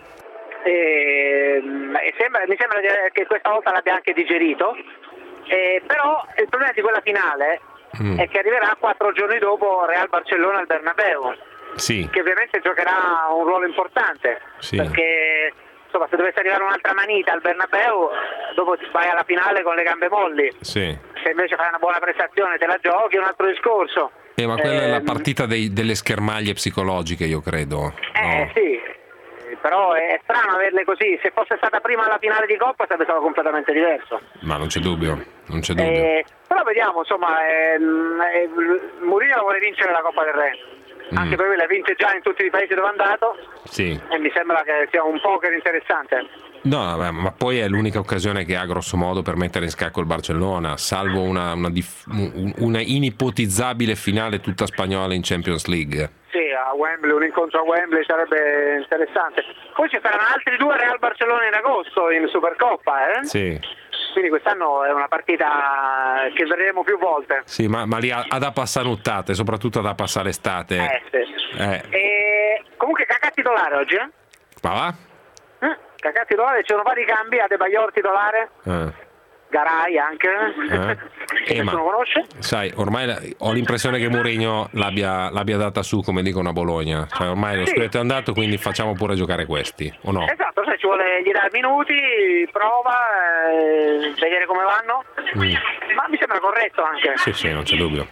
e, e sembra, mi sembra che questa volta l'abbia anche digerito, eh, però il problema di quella finale mm. è che arriverà quattro giorni dopo Real Barcellona al Bernabeu, sì. che ovviamente giocherà un ruolo importante, sì. perché insomma se dovesse arrivare un'altra manita al Bernabeu dopo vai alla finale con le gambe molli, sì. se invece fai una buona prestazione te la giochi è un altro discorso. Eh, ma quella eh, è la partita dei, delle schermaglie psicologiche, io credo. Eh no? sì, però è strano averle così. Se fosse stata prima alla finale di Coppa sarebbe stato completamente diverso. Ma non c'è dubbio, non c'è dubbio. Eh, però vediamo, insomma, eh, eh, Mourinho vuole vincere la Coppa del Re, mm. anche perché la vince già in tutti i paesi dove è andato, sì. e mi sembra che sia un poker interessante. No, vabbè, ma poi è l'unica occasione che ha grosso modo per mettere in scacco il Barcellona, salvo una, una, dif- una inipotizzabile finale tutta spagnola in Champions League. Sì, a Wembley, un incontro a Wembley sarebbe interessante. Poi ci saranno altri due Real Barcellona in agosto in Supercoppa, eh? Sì. Quindi quest'anno è una partita che vedremo più volte. Sì, ma, ma lì ha, ha da passare nottate, soprattutto da passare l'estate. Eh, sì. Eh. E comunque Kakà titolare oggi, eh? Ma va? Eh, Kakà titolare, c'erano vari cambi, Adebayor titolare, Eh. Garay anche, Eh. che Eh, nessuno ma, conosce. sai, ormai la- ho l'impressione che Mourinho l'abbia, l'abbia data su, come dicono a Bologna. Cioè, ormai lo Sì. scudetto è andato, quindi facciamo pure giocare questi, o no? Esatto, sai, ci vuole gli dare minuti, prova, eh, vedere come vanno, Mm. ma mi sembra corretto anche. Sì, sì, non c'è dubbio.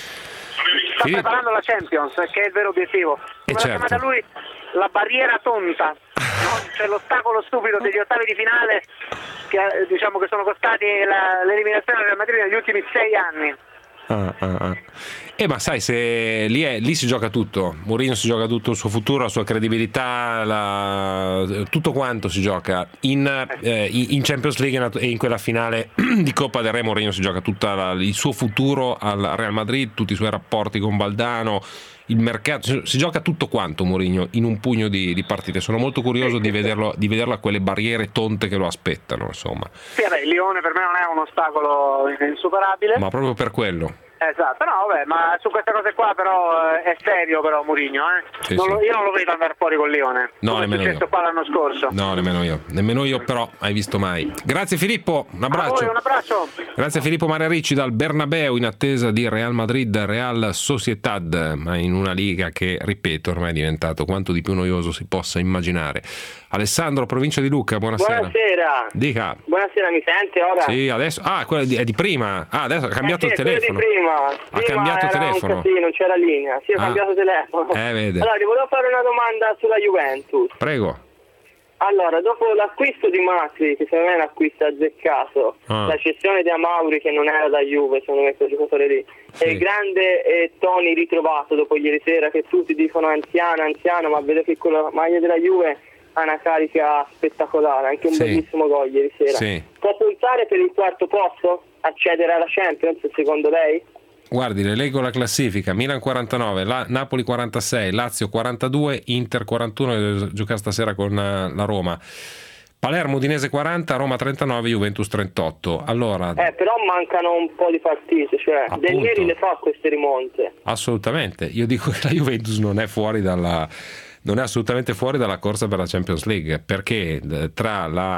Sta Filippo- preparando la Champions, che è il vero obiettivo. Eh, Come l'ha certo. chiamata lui, la barriera tonta, no? Cioè l'ostacolo stupido degli ottavi di finale che eh, diciamo che sono costati la- l'eliminazione del Real Madrid negli ultimi sei anni. Ah, ah, ah. Eh, ma sai, se lì, è, lì si gioca tutto. Mourinho si gioca tutto, il suo futuro, la sua credibilità, la- tutto quanto si gioca in, eh, in Champions League e in quella finale di Coppa del Re. Mourinho si gioca tutto il suo futuro al Real Madrid, tutti i suoi rapporti con Valdano, il mercato, si gioca tutto quanto Mourinho in un pugno di, di partite. Sono molto curioso di vederlo, di vederlo a quelle barriere tonte che lo aspettano, insomma. Sì, vabbè, il Lione per me non è un ostacolo insuperabile. Ma proprio per quello. Esatto, no, vabbè, ma su queste cose qua però eh, è serio però Mourinho, eh? Sì, non sì. lo, io non lo vedo andare fuori con Lione. No, come è nemmeno successo io. qua l'anno scorso. No, nemmeno io. Nemmeno io, però, hai visto mai. Grazie Filippo, un A voi, abbraccio. un abbraccio. Grazie a Filippo Maria Ricci dal Bernabeu in attesa di Real Madrid, Real Sociedad, ma in una liga che, ripeto, ormai è diventato quanto di più noioso si possa immaginare. Alessandro, provincia di Lucca, buonasera. Buonasera. Dica. Buonasera, mi sente ora? Sì, adesso. Ah, quello di, è di prima. Ah, adesso ha cambiato eh sì, il telefono. Di prima. Ha prima cambiato era telefono. Un casino, non c'era linea. Sì, ho Ah. cambiato telefono. Eh, vede. Allora, ti volevo fare una domanda sulla Juventus. Prego. Allora, dopo l'acquisto di Matri, che secondo me è un acquisto azzeccato, Ah. la cessione di Amauri, che non era da Juve, secondo me quel giocatore lì, Sì. e il grande eh, Toni ritrovato dopo ieri sera, che tutti dicono anziano, anziano, ma vedo che con la maglia della Juve ha una carica spettacolare, anche un Sì. bellissimo gol ieri sera. Sì. Può puntare per il quarto posto? Accedere alla Champions, secondo lei? Guardi, le leggo la classifica: Milan quarantanove, la- Napoli quarantasei, Lazio quarantadue, Inter quarantuno, che gioca stasera con eh, la Roma, Palermo Udinese quaranta, Roma trentanove, Juventus trentotto. Allora, Eh, però mancano un po' di partite, cioè Appunto. Del Neri le fa queste rimonte. assolutamente, io dico che la Juventus non è fuori dalla non è assolutamente fuori dalla corsa per la Champions League, perché eh, tra la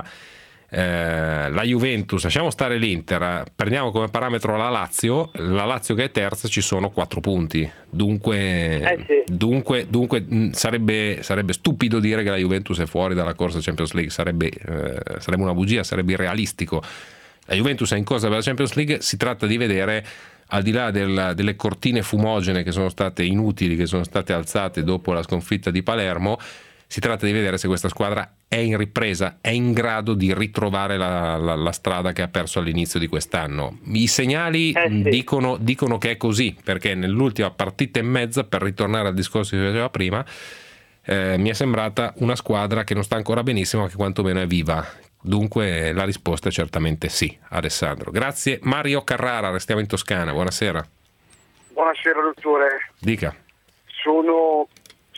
eh, la Juventus, lasciamo stare l'Inter, eh, prendiamo come parametro la Lazio, la Lazio che è terza, ci sono quattro punti, dunque, Eh sì. dunque, dunque mh, sarebbe, sarebbe stupido dire che la Juventus è fuori dalla corsa Champions League, sarebbe, eh, sarebbe una bugia, sarebbe irrealistico. La Juventus è in corsa per la Champions League, si tratta di vedere, al di là del, delle cortine fumogene che sono state inutili, che sono state alzate dopo la sconfitta di Palermo, si tratta di vedere se questa squadra è in ripresa, è in grado di ritrovare la, la, la strada che ha perso all'inizio di quest'anno. I segnali Eh sì. dicono, dicono che è così, perché nell'ultima partita e mezza, per ritornare al discorso che si faceva prima, eh, mi è sembrata una squadra che non sta ancora benissimo, ma che quantomeno è viva. Dunque la risposta è certamente sì, Alessandro. Grazie. Mario Carrara, restiamo in Toscana, buonasera. Buonasera dottore. Dica. Sono,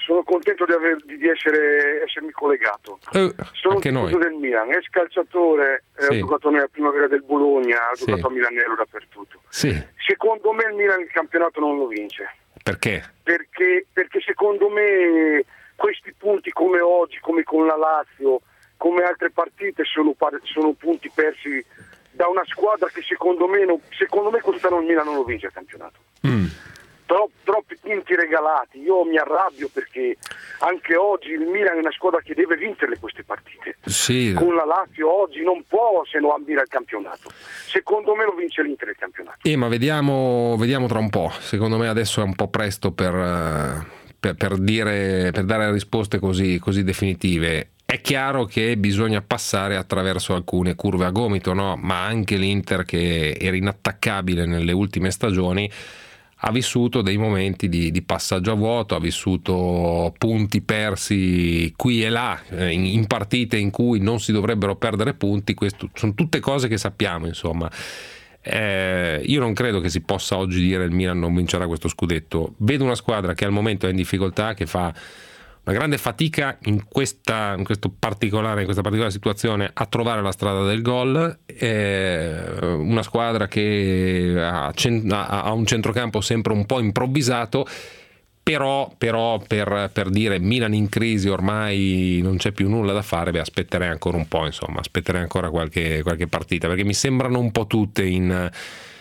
sono contento di, aver, di essere, essermi collegato. Eh, sono anche un noi. tifoso del Milan, ex calciatore, eh, Sì. ho giocato nella primavera del Bologna, ho Sì. giocato a Milanello dappertutto. Sì. Secondo me il Milan il campionato non lo vince, Perché? perché, perché secondo me questi punti come oggi, come con la Lazio, come altre partite sono, par- sono punti persi da una squadra che secondo me, non, secondo me quest'anno il Milan non lo vince il campionato. Mm. Tro- troppi punti regalati, io mi arrabbio perché anche oggi il Milan è una squadra che deve vincerle queste partite. Sì. Con la Lazio oggi non può se no ambire al campionato. Secondo me lo vince l'Inter il campionato. Eh, ma vediamo, vediamo tra un po'. Secondo me adesso è un po' presto per, eh, per, per dire, per dare risposte così, così definitive. È chiaro che bisogna passare attraverso alcune curve a gomito, no? Ma anche l'Inter, che era inattaccabile nelle ultime stagioni, ha vissuto dei momenti di, di passaggio a vuoto, ha vissuto punti persi qui e là, eh, in, in partite in cui non si dovrebbero perdere punti. Questo sono tutte cose che sappiamo, insomma. Eh, io non credo che si possa oggi dire il Milan non vincerà questo scudetto. Vedo una squadra che al momento è in difficoltà, che fa una grande fatica in questa, in questo particolare, in questa particolare situazione a trovare la strada del gol, eh, una squadra che ha, ha un centrocampo sempre un po' improvvisato, però, però per, per dire Milan in crisi ormai non c'è più nulla da fare, beh, aspetterei ancora un po', insomma, aspetterei ancora qualche, qualche partita, perché mi sembrano un po' tutte in...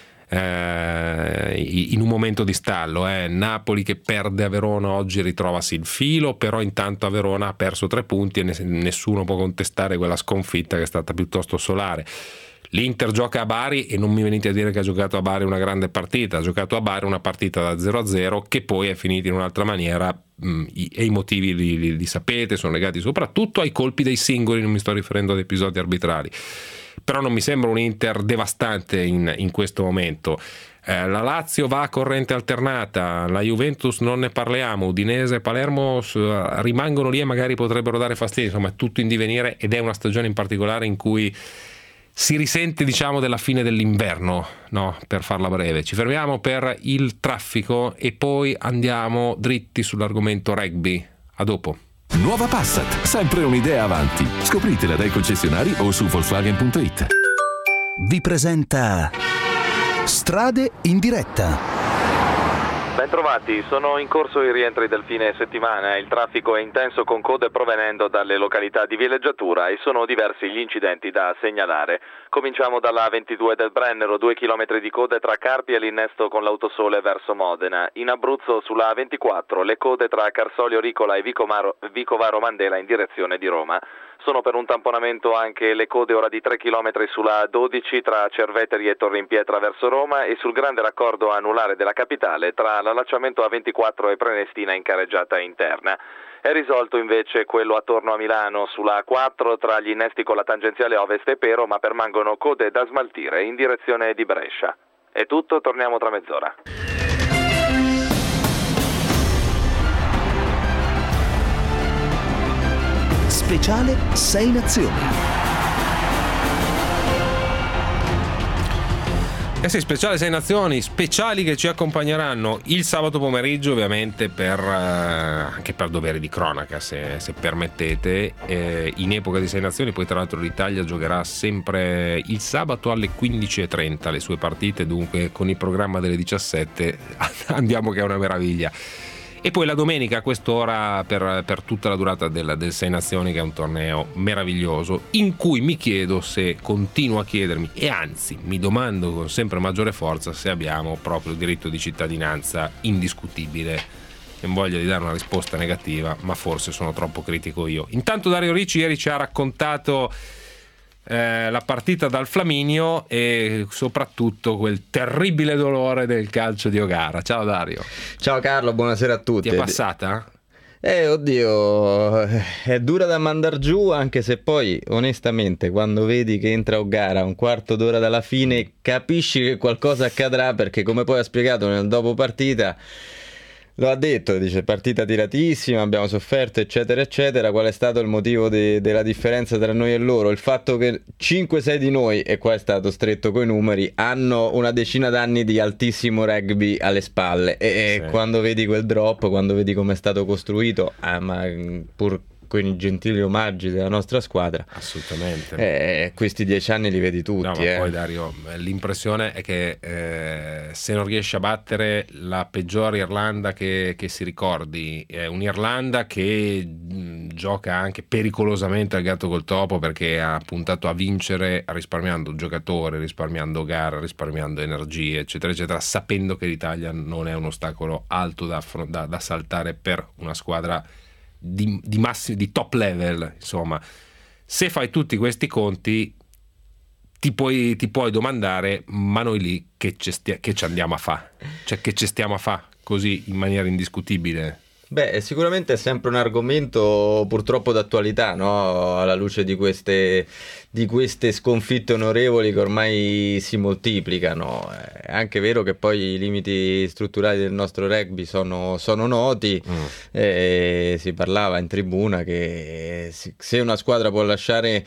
Eh, in un momento di stallo. eh. Napoli che perde a Verona oggi ritrovasi il filo, però intanto a Verona ha perso tre punti e nessuno può contestare quella sconfitta che è stata piuttosto solare. L'Inter gioca a Bari e non mi venite a dire che ha giocato a Bari una grande partita, ha giocato a Bari una partita da zero a zero che poi è finita in un'altra maniera, mh, e i motivi li, li, li sapete, sono legati soprattutto ai colpi dei singoli, non mi sto riferendo ad episodi arbitrali. Però non mi sembra un Inter devastante in, in questo momento. Eh, la Lazio va a corrente alternata, la Juventus non ne parliamo, Udinese e Palermo rimangono lì e magari potrebbero dare fastidio, insomma è tutto in divenire ed è una stagione in particolare in cui si risente, diciamo, della fine dell'inverno, no? Per farla breve. Ci fermiamo per il traffico e poi andiamo dritti sull'argomento rugby. A dopo. Nuova Passat, sempre un'idea avanti. Scopritela dai concessionari o su Volkswagen punto it. Vi presenta Strade in diretta. Bentrovati, sono in corso i rientri del fine settimana. Il traffico è intenso con code provenendo dalle località di villeggiatura e sono diversi gli incidenti da segnalare. Cominciamo dalla ventidue del Brennero, due chilometri di code tra Carpi e l'innesto con l'Autosole verso Modena. In Abruzzo sulla ventiquattro le code tra Carsolio Ricola e Vicomaro, Vicovaro Mandela in direzione di Roma. Sono per un tamponamento anche le code ora di tre chilometri sulla dodici tra Cerveteri e Torrimpietra verso Roma e sul grande raccordo anulare della capitale tra l'allacciamento A ventiquattro e Prenestina in carreggiata interna. È risolto invece quello attorno a Milano sulla A quattro tra gli innesti con la tangenziale ovest e Pero, ma permangono code da smaltire in direzione di Brescia. È tutto, torniamo tra mezz'ora. Speciale sei Nazioni. Eh sì, speciale sei Nazioni, speciali che ci accompagneranno il sabato pomeriggio, ovviamente per, eh, anche per dovere di cronaca, se, se permettete, eh, in epoca di sei Nazioni. Poi tra l'altro l'Italia giocherà sempre il sabato alle quindici e trenta le sue partite, dunque con il programma delle diciassette andiamo che è una meraviglia. E poi la domenica a quest'ora per, per tutta la durata del, del sei Nazioni, che è un torneo meraviglioso, in cui mi chiedo se continuo a chiedermi, e anzi mi domando con sempre maggiore forza, se abbiamo proprio il diritto di cittadinanza indiscutibile. Non voglio di dare una risposta negativa, ma forse sono troppo critico io. Intanto Dario Ricci ieri ci ha raccontato Eh, la partita dal Flaminio e soprattutto quel terribile dolore del calcio di Ogara. Ciao Dario. Ciao Carlo, buonasera a tutti. Ti è passata? Eh, oddio, è dura da mandar giù, anche se poi onestamente quando vedi che entra Ogara un quarto d'ora dalla fine capisci che qualcosa accadrà, perché come poi ha spiegato nel dopo partita Lo ha detto, dice partita tiratissima, abbiamo sofferto eccetera eccetera. Qual è stato il motivo de- della differenza tra noi e loro? Il fatto che cinque sei di noi, e qua è stato stretto coi numeri, hanno una decina d'anni di altissimo rugby alle spalle e sì. Quando vedi quel drop, quando vedi come è stato costruito, ah, ma pur con i gentili omaggi della nostra squadra, assolutamente, eh, questi dieci anni li vedi tutti. No, ma eh. poi Dario, l'impressione è che eh, se non riesci a battere la peggiore Irlanda che, che si ricordi, è un'Irlanda che mh, gioca anche pericolosamente al gatto col topo, perché ha puntato a vincere risparmiando giocatori, risparmiando gare, risparmiando energie eccetera eccetera, sapendo che l'Italia non è un ostacolo alto da, da, da saltare per una squadra Di, di massimo, di top level. Insomma, se fai tutti questi conti ti puoi, ti puoi domandare, ma noi lì che ci, stia, che ci andiamo a fa? Cioè, che ci stiamo a fa così in maniera indiscutibile? Beh, sicuramente è sempre un argomento purtroppo d'attualità, no? Alla luce di queste, di queste sconfitte onorevoli che ormai si moltiplicano. È anche vero che poi i limiti strutturali del nostro rugby sono, sono noti. Mm. E si parlava in tribuna che se una squadra può lasciare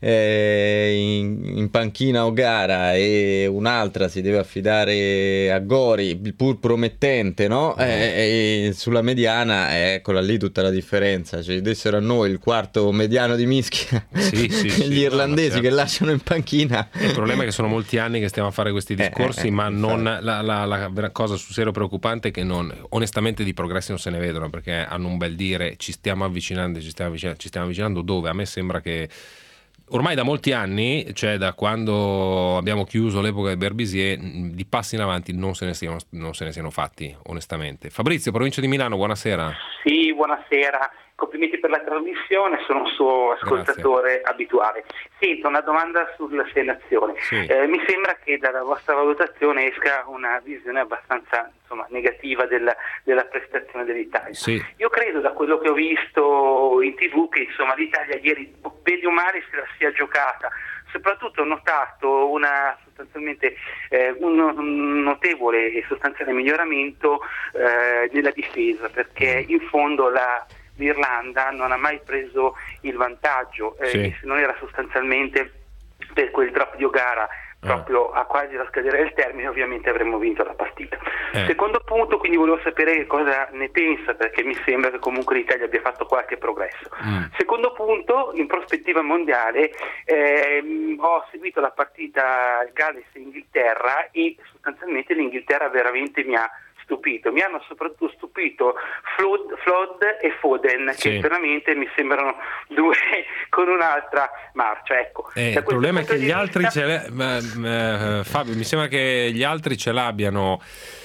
eh, in, in panchina O'Gara e un'altra si deve affidare a Gori, pur promettente, no? Mm. E, e sulla mediana, eccola lì tutta la differenza. Ci dessero a noi il quarto mediano di Mischia, sì, sì, sì, gli irlandesi, no, certo, che lasciano in panchina. Il problema è che sono molti anni che stiamo a fare questi discorsi, eh, eh, ma non la, la, la cosa sul serio preoccupante è che non, onestamente di progressi non se ne vedono, perché hanno un bel dire ci stiamo avvicinando, ci stiamo avvicinando, ci stiamo avvicinando dove? A me sembra che ormai da molti anni, cioè da quando abbiamo chiuso l'epoca di Berbizier, di passi in avanti non se ne siano, non se ne siano fatti, onestamente. Fabrizio, provincia di Milano, buonasera. Sì, buonasera. Complimenti per la trasmissione, sono un suo ascoltatore Grazie. abituale. Sento una domanda sulla Sei Nazioni. Sì. Eh, mi sembra che dalla vostra valutazione esca una visione abbastanza, insomma, negativa della, della prestazione dell'Italia. Sì. Io credo, da quello che ho visto in tivù, che insomma l'Italia ieri bene o male se la sia giocata. Soprattutto ho notato una sostanzialmente eh, un, un notevole e sostanziale miglioramento eh, nella difesa, perché in fondo la l'Irlanda non ha mai preso il vantaggio, eh, sì. se non era sostanzialmente per quel drop di O'Gara proprio ah. a quasi la scadere del termine, ovviamente avremmo vinto la partita. Eh. Secondo punto, quindi volevo sapere che cosa ne pensa, perché mi sembra che comunque l'Italia abbia fatto qualche progresso. Mm. Secondo punto, in prospettiva mondiale, ehm, ho seguito la partita Galles-Inghilterra e sostanzialmente l'Inghilterra veramente mi ha stupito. Mi hanno soprattutto stupito Flood, Flood e Foden, sì. che veramente mi sembrano due con un'altra marcia. Ecco. Eh, il problema è che gli vista... altri ce l'ha, eh, Fabio, mi sembra che gli altri ce l'abbiano.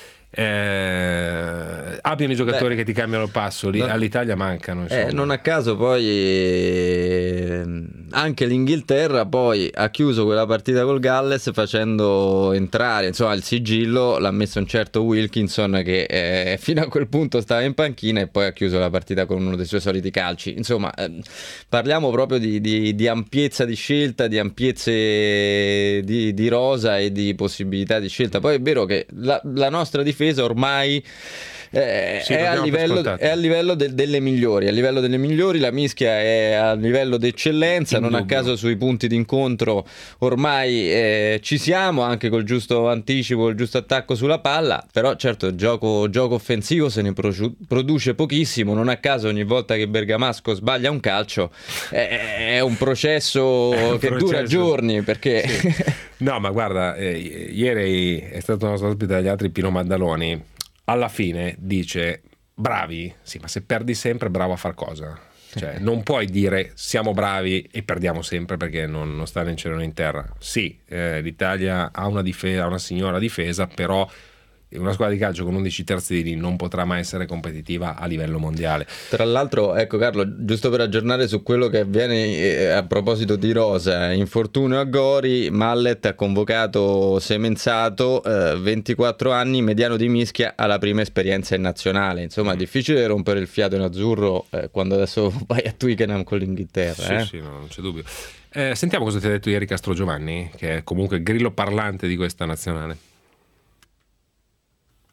Eh, abbiano i giocatori Beh, che ti cambiano il passo, lì, no, all'Italia mancano, eh, non a caso poi eh, anche l'Inghilterra poi ha chiuso quella partita col Galles facendo entrare, insomma, il sigillo l'ha messo un certo Wilkinson che eh, fino a quel punto stava in panchina e poi ha chiuso la partita con uno dei suoi soliti calci. Insomma, eh, parliamo proprio di, di, di ampiezza di scelta, di ampiezze di, di rosa e di possibilità di scelta. Poi è vero che la, la nostra difesa ormai eh, sì, è, a livello, è a livello de, delle migliori, a livello delle migliori la Mischia è a livello d'eccellenza, non a caso sui punti d'incontro ormai eh, ci siamo, anche col giusto anticipo, il giusto attacco sulla palla, però certo il gioco, gioco offensivo se ne pro- produce pochissimo, non a caso ogni volta che Bergamasco sbaglia un calcio eh, è un processo un che processo. dura giorni, perché sì. No, ma guarda, eh, ieri è stato il nostro ospite dagli altri Pino Maddaloni. Alla fine dice bravi, sì, ma se perdi sempre bravo a far cosa? Cioè non puoi dire siamo bravi e perdiamo sempre, perché non, non sta né in cielo né in terra. Sì, eh, l'Italia ha una difesa, una signora difesa, però una squadra di calcio con undici terzini non potrà mai essere competitiva a livello mondiale. Tra l'altro, ecco Carlo, giusto per aggiornare su quello che avviene eh, a proposito di rosa, infortunio a Gori, Mallet ha convocato Semenzato, eh, ventiquattro anni, mediano di Mischia, alla prima esperienza in nazionale. Insomma, è difficile rompere il fiato in azzurro eh, quando adesso vai a Twickenham con l'Inghilterra. Sì, eh? sì, no, non c'è dubbio. Eh, sentiamo cosa ti ha detto ieri Castrogiovanni, che è comunque il grillo parlante di questa nazionale.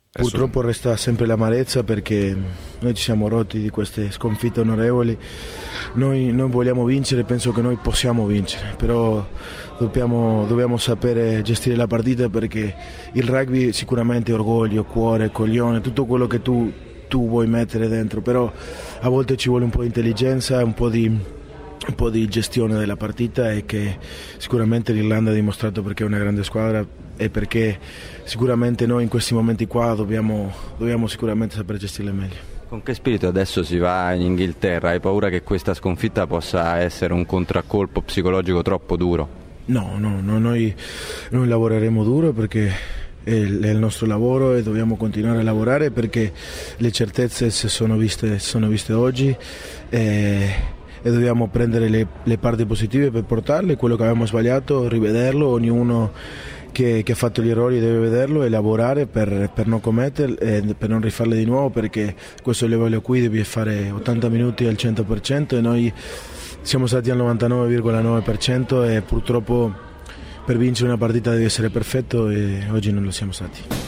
Purtroppo resta sempre l'amarezza perché noi ci siamo rotti di queste sconfitte onorevoli. Noi, noi vogliamo vincere, penso che noi possiamo vincere, però dobbiamo, dobbiamo sapere gestire la partita, perché il rugby sicuramente è orgoglio, cuore, coglione, tutto quello che tu, tu vuoi mettere dentro, però a volte ci vuole un po' di intelligenza, un po' di, un po' di gestione della partita, e che sicuramente l'Irlanda ha dimostrato perché è una grande squadra e perché sicuramente noi in questi momenti qua dobbiamo, dobbiamo sicuramente saper gestirle meglio. Con che spirito adesso si va in Inghilterra? Hai paura che questa sconfitta possa essere un contraccolpo psicologico troppo duro? No, no, no, noi, noi lavoreremo duro perché è il, è il nostro lavoro e dobbiamo continuare a lavorare, perché le certezze si sono viste, sono viste oggi e, e dobbiamo prendere le, le parti positive per portarle, quello che abbiamo sbagliato, rivederlo, ognuno Che, che ha fatto gli errori deve vederlo e lavorare per, per non commetterli e per non rifarli di nuovo, perché questo livello qui devi fare ottanta minuti al cento per cento e noi siamo stati al novantanove virgola nove per cento e purtroppo per vincere una partita devi essere perfetto e oggi non lo siamo stati.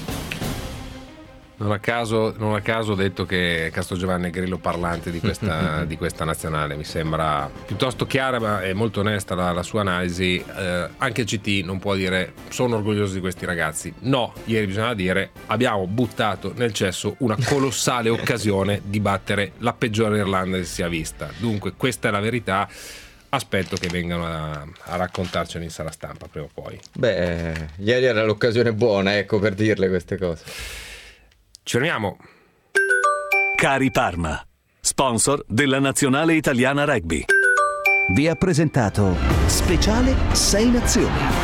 Non a caso, non a caso ho detto che Castrogiovanni è grillo parlante di questa, di questa nazionale. Mi sembra piuttosto chiara, ma è molto onesta la, la sua analisi. Eh, anche C T non può dire sono orgoglioso di questi ragazzi. No, ieri bisognava dire abbiamo buttato nel cesso una colossale occasione di battere la peggiore Irlanda che si sia vista. Dunque questa è la verità. Aspetto che vengano a, a raccontarcene in sala stampa prima o poi. Beh, ieri era l'occasione buona, ecco, per dirle queste cose. Ci fermiamo. Cari Parma, sponsor della Nazionale Italiana Rugby, vi ha presentato Speciale sei Nazioni.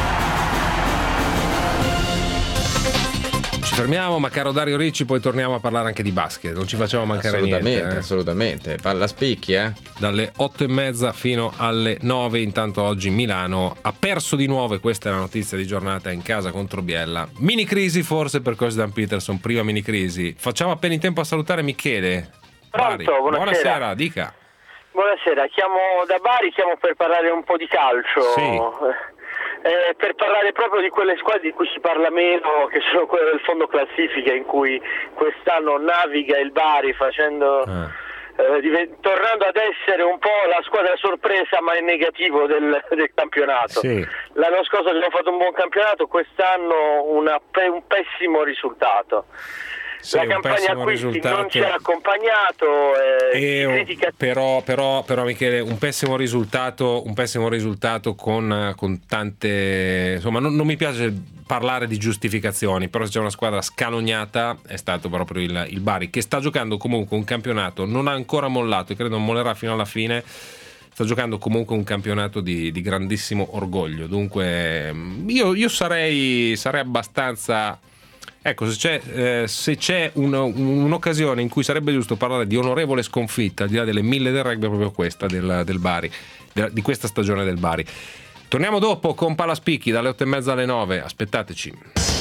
Ci fermiamo, ma caro Dario Ricci, poi torniamo a parlare anche di basket, non ci facciamo mancare assolutamente, niente. Eh? Assolutamente, palla spicchi, eh? Dalle otto e mezza fino alle nove, intanto oggi Milano ha perso di nuovo, e questa è la notizia di giornata, in casa contro Biella. Mini crisi forse per Coach Peterson, prima mini crisi. Facciamo appena in tempo a salutare Michele. Pronto, buonasera. Buonasera, dica. Buonasera, chiamo da Bari, chiamo per parlare un po' di calcio. Sì. Eh, per parlare proprio di quelle squadre di cui si parla meno, che sono quelle del fondo classifica, in cui quest'anno naviga il Bari facendo ah. eh, div- tornando ad essere un po' la squadra sorpresa, ma in negativo del, del campionato. Sì. L'anno scorso abbiamo fatto un buon campionato, quest'anno una pe- un pessimo risultato. Sì, la campagna acquisti risultato. Non ci ha accompagnato, eh, critica... però, però, però Michele, un pessimo risultato, un pessimo risultato con, con tante, insomma, non, non mi piace parlare di giustificazioni, però se c'è una squadra scalognata è stato proprio il, il Bari, che sta giocando comunque un campionato, non ha ancora mollato e credo non mollerà fino alla fine. Sta giocando comunque un campionato di, di grandissimo orgoglio, dunque io, io sarei, sarei abbastanza... Ecco, se c'è, eh, se c'è un, un'occasione in cui sarebbe giusto parlare di onorevole sconfitta, al di là delle mille del rugby, è proprio questa del, del Bari, di questa stagione del Bari. Torniamo dopo con Palaspicchi dalle otto e mezza alle nove, aspettateci.